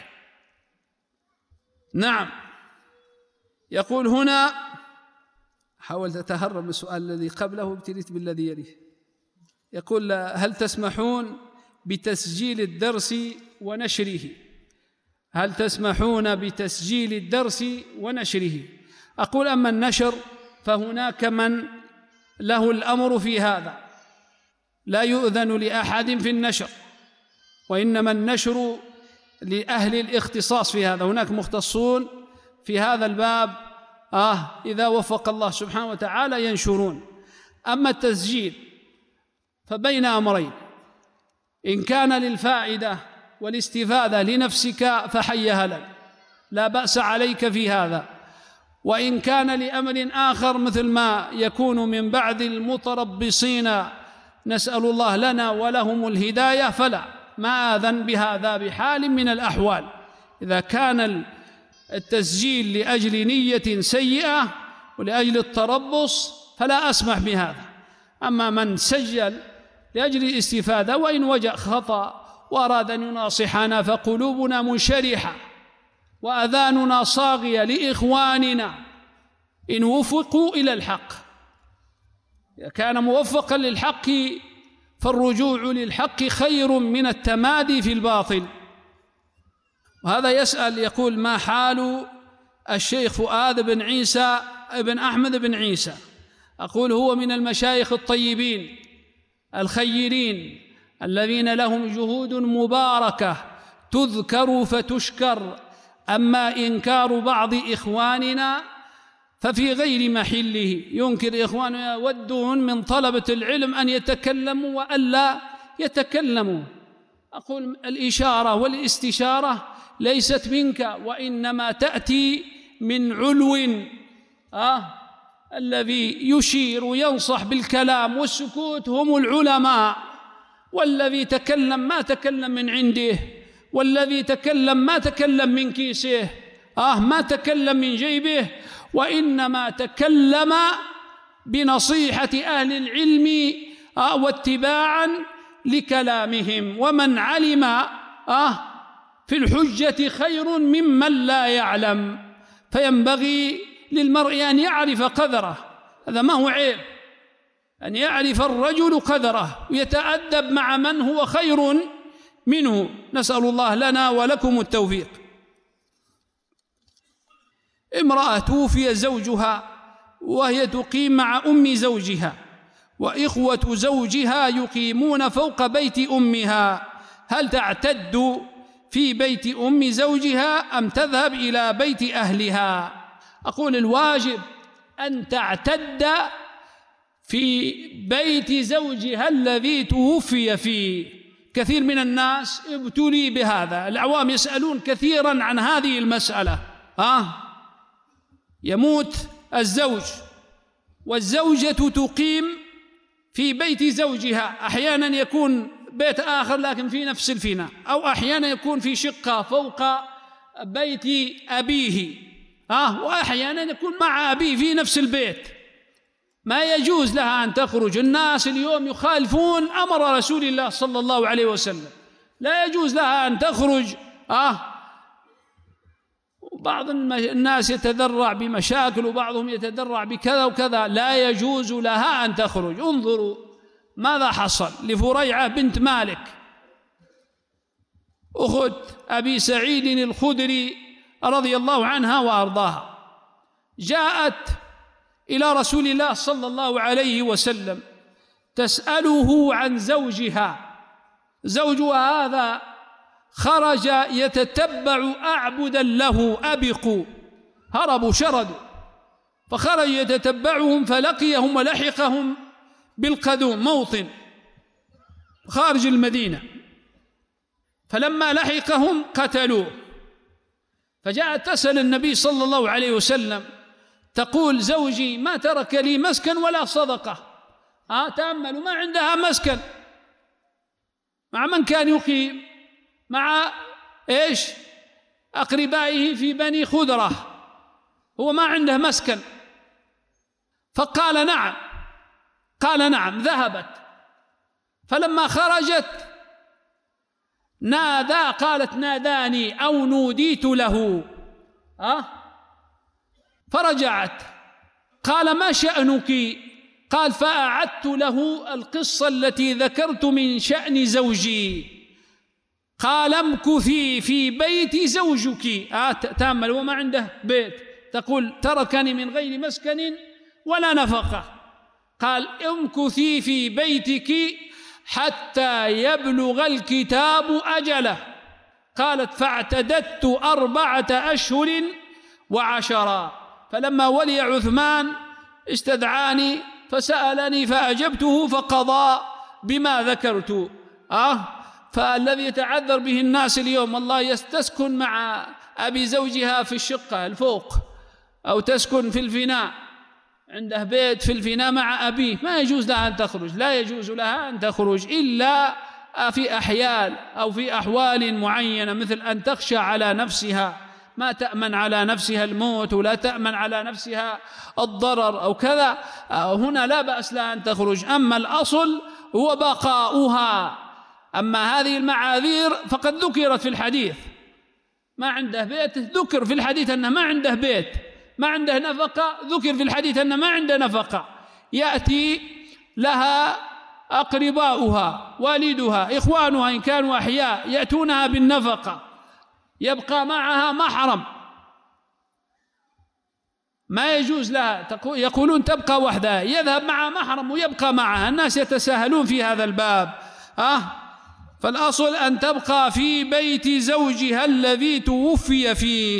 [SPEAKER 1] نعم. يقول هنا، حاول تتهرب من السؤال الذي قبله وابتليت بالذي يليه. يقول هل تسمحون بتسجيل الدرس ونشره؟ هل تسمحون بتسجيل الدرس ونشره؟ أقول أما النشر فهناك من له الأمر في هذا، لا يؤذن لأحد في النشر، وإنما النشر لأهل الاختصاص في هذا، هناك مختصون في هذا الباب آه إذا وفق الله سبحانه وتعالى ينشرون. أما التسجيل فبين أمرين، إن كان للفائدة والاستفادة لنفسك فحيها لك، لا بأس عليك في هذا، وإن كان لأمر آخر مثل ما يكون من بعض المتربصين نسأل الله لنا ولهم الهداية فلا، ما آذن بهذا بحال من الأحوال. إذا كان التسجيل لأجل نية سيئة ولأجل التربص فلا أسمح بهذا. أما من سجل لأجل الاستفادة وإن وجد خطأ وأراد أن يناصحنا فقلوبنا منشرحة وأذاننا صاغية لإخواننا إن وفقوا إلى الحق. إذا كان موفقا للحق فالرجوع للحق خير من التمادي في الباطل. وهذا يسأل يقول ما حال الشيخ فؤاد بن عيسى بن أحمد بن عيسى؟ أقول هو من المشايخ الطيبين الخيرين الذين لهم جهود مباركة تذكر فتشكر. أما إنكار بعض إخواننا ففي غير محله، ينكر إخواننا يودون من طلبة العلم أن يتكلموا وألا يتكلموا. أقول الإشارة والاستشارة ليست منك، وإنما تأتي من علو آه الذي يشير وينصح بالكلام، والسكوت هم العلماء. والذي تكلم ما تكلم من عنده، والذي تكلم ما تكلم من كيسه، آه ما تكلم من جيبه، وإنما تكلم بنصيحة أهل العلم آه واتباعا لكلامهم. ومن علم آه في الحجة خير ممن لا يعلم، فينبغي للمرء أن يعرف قدره. هذا ما هو عيب أن يعرف الرجل قدره ويتأدب مع من هو خير منه. نسأل الله لنا ولكم التوفيق. امرأة توفي زوجها وهي تقيم مع أم زوجها، وإخوة زوجها يقيمون فوق بيت أمها، هل تعتد في بيت أم زوجها أم تذهب إلى بيت أهلها؟ أقول الواجب أن تعتد في بيت زوجها الذي توفي فيه. كثير من الناس ابتلي بهذا، العوام يسألون كثيرا عن هذه المسألة. آه يموت الزوج والزوجة تقيم في بيت زوجها، أحيانا يكون بيت آخر لكن في نفس الفناء، أو أحيانا يكون في شقة فوق بيت أبيه، آه وأحيانا يكون مع أبيه في نفس البيت. ما يجوز لها أن تخرج. الناس اليوم يخالفون أمر رسول الله صلى الله عليه وسلم، لا يجوز لها أن تخرج. آه وبعض الناس يتذرع بمشاكل وبعضهم يتذرع بكذا وكذا، لا يجوز لها أن تخرج. انظروا ماذا حصل لفريعة بنت مالك أخت أبي سعيد الخدري رضي الله عنها وأرضاها. جاءت إلى رسول الله صلى الله عليه وسلم تسأله عن زوجها. زوجها هذا خرج يتتبع أعبدا له أبقوا، هربوا شردوا، فخرج يتتبعهم فلقيهم ولحقهم بالقدوم موطن خارج المدينة، فلما لحقهم قتلوه. فجاءت تسأل النبي صلى الله عليه وسلم تقول زوجي ما ترك لي مسكن ولا صدقة. آه تأملوا، ما عندها مسكن، مع من كان يقيم؟ مع إيش؟ أقربائه في بني خدرة، هو ما عنده مسكن. فقال نعم، قال نعم. ذهبت، فلما خرجت نادى، قالت ناداني أو نوديت له. أه؟ فرجعت، قال ما شأنك؟ قال فأعدت له القصة التي ذكرت من شأن زوجي. قال امكثي في بيت زوجك. آه تأمل، وما عنده بيت، تقول تركني من غير مسكن ولا نفقة. قال امكثي في بيتك حتى يبلغ الكتاب أجله. قالت فاعتددت أربعة أشهر وعشرا، فلما ولي عثمان استدعاني فسألني فأجبته فقضى بما ذكرت. أه فالذي يتعذر به الناس اليوم، والله يستسكن مع أبي زوجها في الشقة الفوق، أو تسكن في الفناء، عنده بيت في الفناء مع أبيه، ما يجوز لها أن تخرج، لا يجوز لها أن تخرج إلا في أحيال أو في أحوال معينة، مثل أن تخشى على نفسها، ما تأمن على نفسها الموت ولا تأمن على نفسها الضرر أو كذا، هنا لا بأس لها أن تخرج. أما الأصل هو بقاؤها. أما هذه المعاذير فقد ذكرت في الحديث، ما عنده بيت ذكر في الحديث أنه ما عنده بيت، ما عنده نفقة ذكر في الحديث أنه ما عنده نفقة، يأتي لها أقرباؤها، والدها، إخوانها إن كانوا أحياء يأتونها بالنفقة، يبقى معها محرم، ما يجوز لها، يقولون تبقى وحدها، يذهب مع محرم ويبقى معها. الناس يتساهلون في هذا الباب. أه فالأصل أن تبقى في بيت زوجها الذي توفي فيه.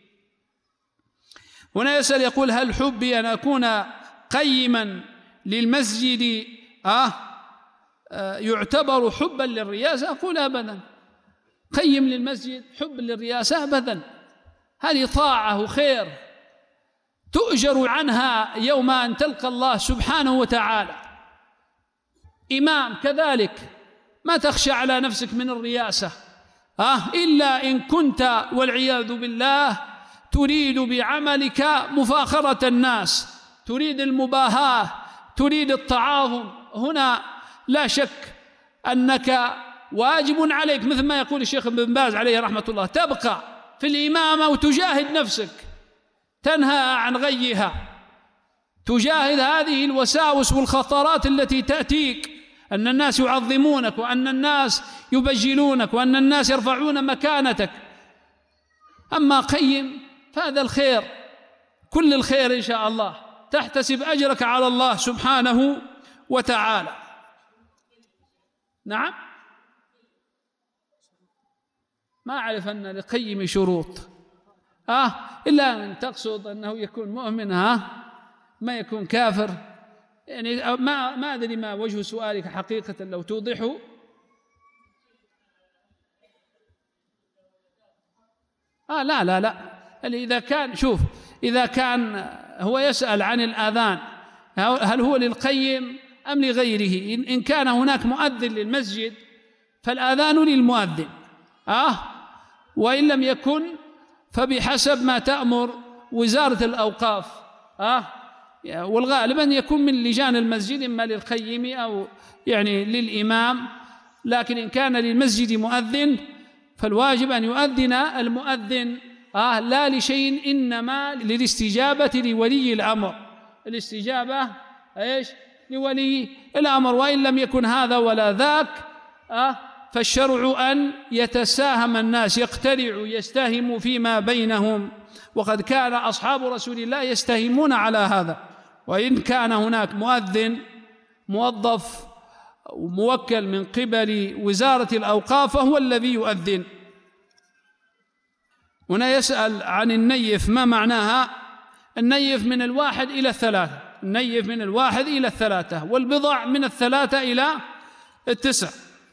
[SPEAKER 1] هنا يسأل يقول هل حبي أن أكون قيما للمسجد أه يعتبر حبا للرياسة؟ أقول أبدا. قيم للمسجد حب للرياسة أبدا، هذه طاعة وخير تؤجر عنها يوم أن تلقى الله سبحانه وتعالى. إمام كذلك ما تخشى على نفسك من الرياسة أه إلا إن كنت والعياذ بالله تريد بعملك مفاخرة الناس، تريد المباهاة، تريد التعاظم. هنا لا شك أنك واجب عليك، مثل ما يقول الشيخ ابن باز عليه رحمة الله، تبقى في الإمامة وتجاهد نفسك، تنهى عن غيها، تجاهد هذه الوساوس والخطرات التي تأتيك، أن الناس يعظمونك، وأن الناس يبجلونك، وأن الناس يرفعون مكانتك. أما قيم فهذا الخير، كل الخير إن شاء الله، تحتسب أجرك على الله سبحانه وتعالى. نعم، ما أعرف أن لقيم شروط آه إلا أن تقصد أنه يكون مؤمن، ها ما يكون كافر، يعني ما ما أدري ما وجه سؤالك حقيقة، لو توضحه. آه لا لا لا إذا كان، شوف، إذا كان هو يسأل عن الآذان هل هو للقيم أم لغيره؟ إن كان هناك مؤذن للمسجد فالآذان للمؤذن آه وإن لم يكن فبحسب ما تأمر وزارة الأوقاف آه والغالب أن يكون من لجان المسجد، إما للقيم أو يعني للإمام. لكن إن كان للمسجد مؤذن فالواجب أن يؤذن المؤذن آه لا لشيء، إنما للاستجابة لولي الأمر، الاستجابة إيش لولي الأمر. وإن لم يكن هذا ولا ذاك آه فالشرع أن يتساهم الناس، يقترعوا، يستهموا فيما بينهم، وقد كان أصحاب رسول الله يستهمون على هذا. وإن كان هناك مؤذن موظف وموكل من قبل وزارة الأوقاف فهو الذي يؤذن. هنا يسأل عن النيف ما معناها؟ النيف من الواحد إلى الثلاثة، النيف من الواحد إلى الثلاثة، والبضع من الثلاثة إلى التسع.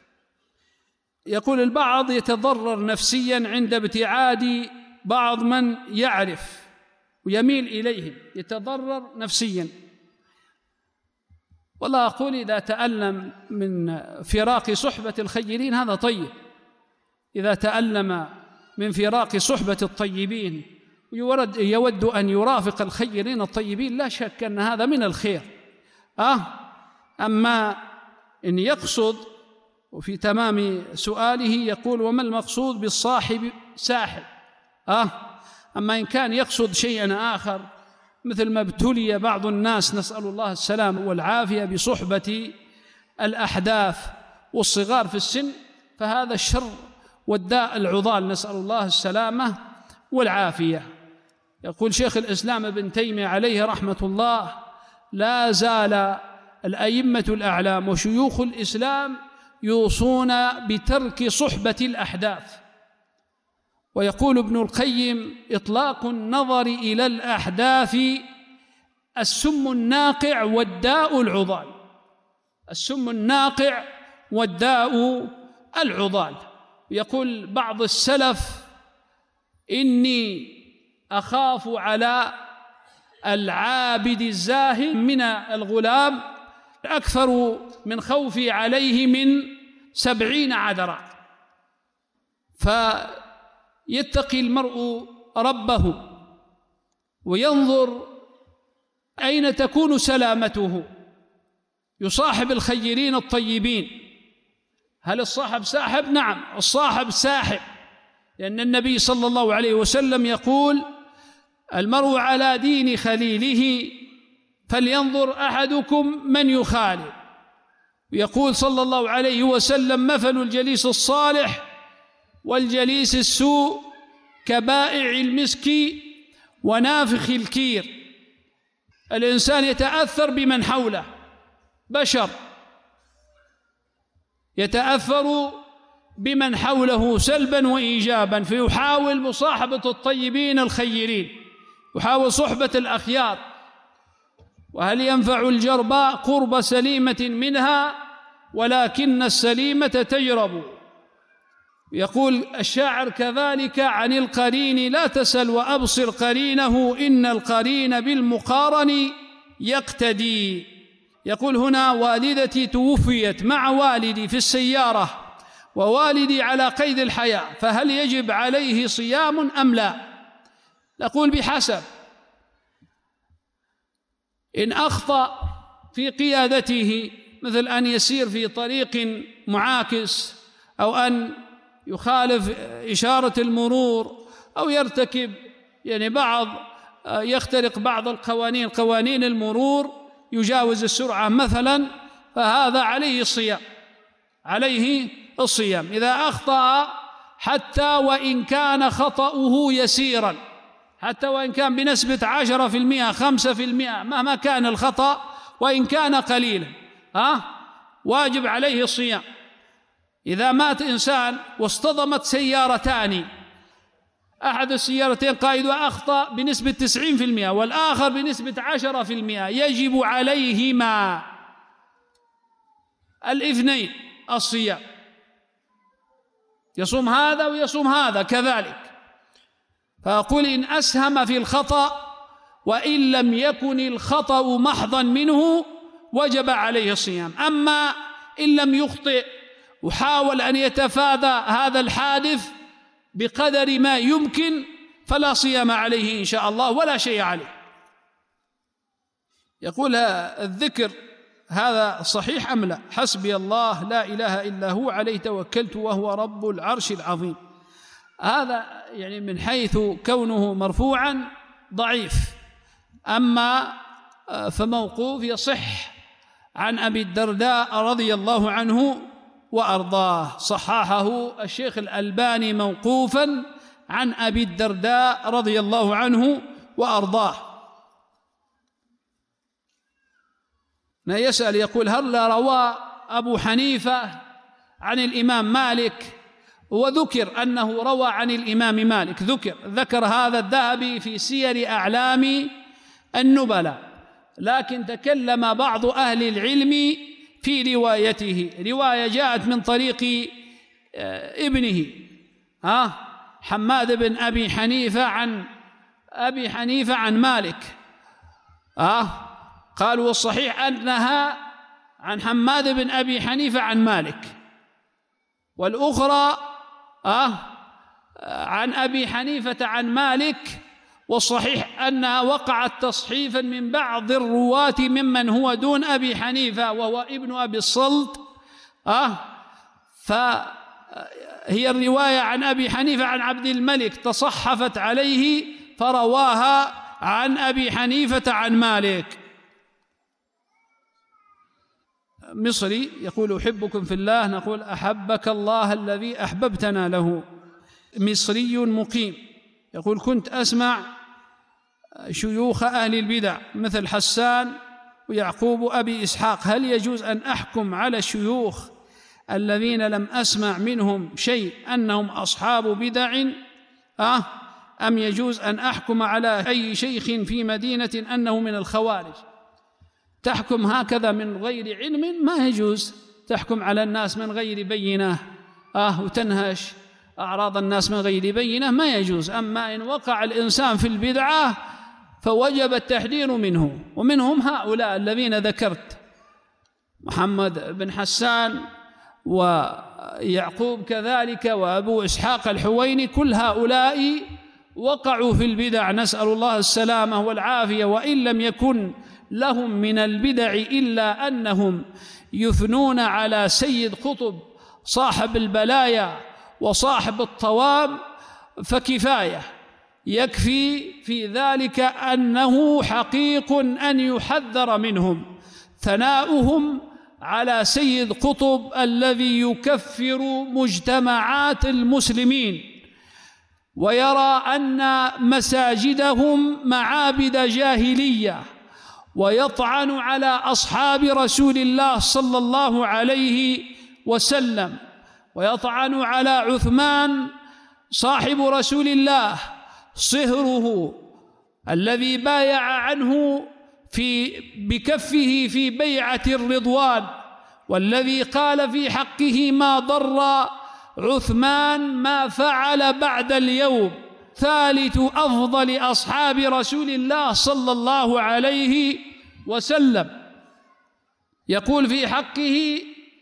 [SPEAKER 1] يقول البعض يتضرر نفسيا عند ابتعاد بعض من يعرف ويميل إليهم، يتضرر نفسيا. والله أقول إذا تألم من فراق صحبة الخيرين هذا طيب، إذا تألم من فراق صحبة الطيبين يود أن يرافق الخيرين الطيبين، لا شك أن هذا من الخير. أه أما إن يقصد، وفي تمام سؤاله يقول: وما المقصود بالصاحب ساحب؟ أه أما إن كان يقصد شيئا آخر، مثل ما ابتلي بعض الناس، نسأل الله السلام والعافية، بصحبة الأحداث والصغار في السن، فهذا الشر والداء العضال، نسأل الله السلامة والعافية. يقول شيخ الإسلام ابن تيمية عليه رحمة الله: لا زال الأئمة الأعلام وشيوخ الإسلام يوصون بترك صحبة الأحداث. ويقول ابن القيم: إطلاق النظر إلى الأحداث السم الناقع والداء العضال. السم الناقع والداء العضال. يقول بعض السلف: إني أخاف على العابد الزاهد من الغلام أكثر من خوفي عليه من سبعين عذرا. فيتقي المرء ربه وينظر أين تكون سلامته، يصاحب الخيرين الطيبين. هل الصاحب ساحب؟ نعم، الصاحب ساحب، لأن النبي صلى الله عليه وسلم يقول: المرء على دين خليله فلينظر أحدكم من يخالل. ويقول صلى الله عليه وسلم: مثل الجليس الصالح والجليس السوء كبائع المسك ونافخ الكير. الإنسان يتأثر بمن حوله، بشر يتأثر بمن حوله سلبا وإيجابا، فيحاول مصاحبة الطيبين الخيرين، يحاول صحبة الأخيار. وهل ينفع الجرباء قرب سليمة منها؟ ولكن السليمة تجرب. يقول الشاعر كذلك عن القرين: لا تسل وأبصر قرينه، إن القرين بالمقارن يقتدي. يقول هنا: والدتي توفيت مع والدي في السيارة، ووالدي على قيد الحياة، فهل يجب عليه صيام أم لا؟ نقول بحسب. إن أخطأ في قيادته، مثل أن يسير في طريق معاكس، أو أن يخالف إشارة المرور، أو يرتكب يعني بعض يخترق بعض القوانين قوانين المرور، يجاوز السرعة مثلا، فهذا عليه الصيام، عليه الصيام إذا أخطأ، حتى وإن كان خطأه يسيرا، حتى وإن كان بنسبة عشرة في المئة خمسة في المئة، مهما كان الخطأ وإن كان قليلا، ها واجب عليه الصيام. إذا مات إنسان واصطدمت سيارتان، أحد السيارتين قائدها أخطأ بنسبة تسعين في المئة والآخر بنسبة عشرة في المئة، يجب عليهما الاثنين الصيام، يصوم هذا ويصوم هذا كذلك. فأقول إن أسهم في الخطأ وإن لم يكن الخطأ محضا منه وجب عليه الصيام. أما إن لم يخطئ وحاول أن يتفادى هذا الحادث بقدر ما يمكن فلا صيام عليه إن شاء الله ولا شيء عليه. يقول الذكر هذا صحيح أم لا؟ حسبي الله لا إله إلا هو عليه توكلت وهو رب العرش العظيم. هذا يعني من حيث كونه مرفوعا ضعيف، أما فموقوف يصح عن أبي الدرداء رضي الله عنه وأرضاه، صححه الشيخ الألباني موقوفا عن أبي الدرداء رضي الله عنه وأرضاه. ما يسأل يقول: هل روى أبو حنيفة عن الإمام مالك؟ وذكر أنه روى عن الإمام مالك، ذكر ذكر هذا الذهبي في سير أعلام النبلاء، لكن تكلم بعض أهل العلم في روايته. رواية جاءت من طريق ابنه ها حماد بن أبي حنيفة عن أبي حنيفة عن مالك، ها قالوا والصحيح أنها عن حماد بن أبي حنيفة عن مالك، والأخرى آه عن أبي حنيفة عن مالك، والصحيح أنها وقعت تصحيفا من بعض الرواة ممن هو دون أبي حنيفة وهو ابن أبي الصلت أه فهي الرواية عن أبي حنيفة عن عبد الملك تصحفت عليه فرواها عن أبي حنيفة عن مالك. مصري يقول أحبكم في الله، نقول أحبك الله الذي أحببتنا له. مصري مقيم يقول كنت أسمع شيوخ أهل البدع مثل حسان ويعقوب أبي إسحاق، هل يجوز أن أحكم على الشيوخ الذين لم أسمع منهم شيء أنهم أصحاب بدع أه أم يجوز أن أحكم على أي شيخ في مدينة أنه من الخوارج؟ تحكم هكذا من غير علم ما يجوز، تحكم على الناس من غير بينة آه وتنهش أعراض الناس من غير بينة ما يجوز. أما إن وقع الإنسان في البدعة فوجب التحذير منه، ومنهم هؤلاء الذين ذكرت محمد بن حسان ويعقوب كذلك وأبو إسحاق الحويني، كل هؤلاء وقعوا في البدع، نسأل الله السلامة والعافية. وإن لم يكن لهم من البدع إلا أنهم يثنون على سيد قطب صاحب البلايا وصاحب الطوام فكفاية، يكفي في ذلك أنه حقيق أن يحذر منهم ثناؤهم على سيد قطب الذي يكفر مجتمعات المسلمين ويرى أن مساجدهم معابد جاهلية، ويطعن على أصحاب رسول الله صلى الله عليه وسلم، ويطعن على عثمان صاحب رسول الله صهره الذي بايع عنه في بكفه في بيعة الرضوان، والذي قال في حقه ما ضر عثمان ما فعل بعد اليوم، ثالث أفضل أصحاب رسول الله صلى الله عليه وسلم. يقول في حقه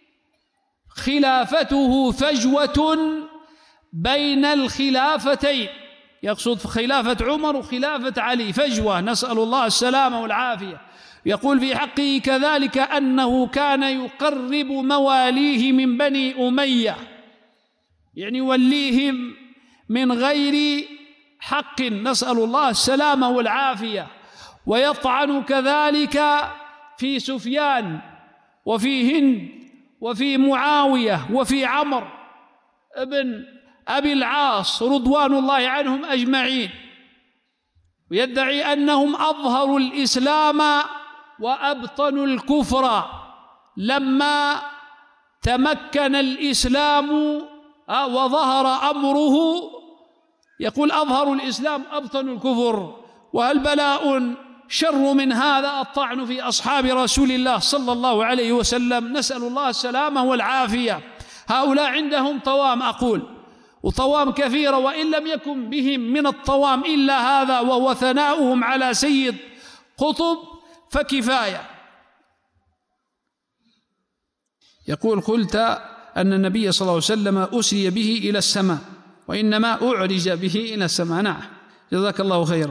[SPEAKER 1] خلافته فجوة بين الخلافتين، يقصد في خلافة عمر وخلافة علي فجوة، نسأل الله السلامة والعافية. يقول في حقه كذلك أنه كان يقرب مواليه من بني أمية، يعني يوليهم من غير حق، نسأل الله السلامة والعافية. ويطعن كذلك في سفيان وفي هند وفي معاوية وفي عمرو ابن أبي العاص رضوان الله عنهم أجمعين، ويدعي أنهم أظهروا الإسلام وأبطنوا الكفر لما تمكن الإسلام وظهر أمره. يقول أظهروا الإسلام أبطنوا الكفر، وهل بلاء شر من هذا الطعن في أصحاب رسول الله صلى الله عليه وسلم؟ نسأل الله السلامة والعافية. هؤلاء عندهم طوام أقول، وطوام كثيرة، وإن لم يكن بهم من الطوام إلا هذا وهو ثناؤهم على سيد قطب فكفاية. يقول قلت أن النبي صلى الله عليه وسلم أسري به إلى السماء وإنما أعرج به إلى السماء. نعم، جزاك الله خيرا.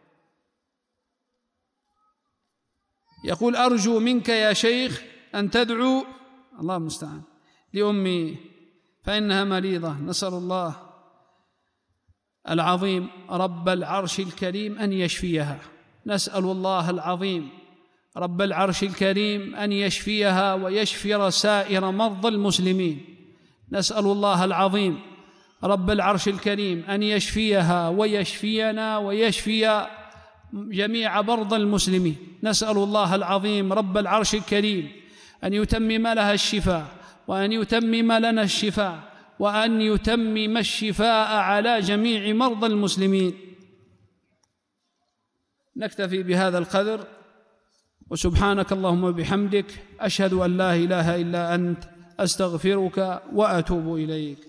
[SPEAKER 1] يقول أرجو منك يا شيخ أن تدعو، الله المستعان، لأمي فإنها مريضة، نسأل الله العظيم رب العرش الكريم أن يشفيها، نسأل الله العظيم رب العرش الكريم أن يشفيها ويشفي سائر مرضى المسلمين، نسأل الله العظيم رب العرش الكريم أن يشفيها ويشفينا ويشفي جميع مرضى المسلمين، نسأل الله العظيم رب العرش الكريم أن يتمم لها الشفاء وأن يتمم لنا الشفاء وأن يتمم الشفاء على جميع مرضى المسلمين. نكتفي بهذا القدر، وسبحانك اللهم وبحمدك أشهد أن لا إله إلا أنت أستغفرك وأتوب إليك.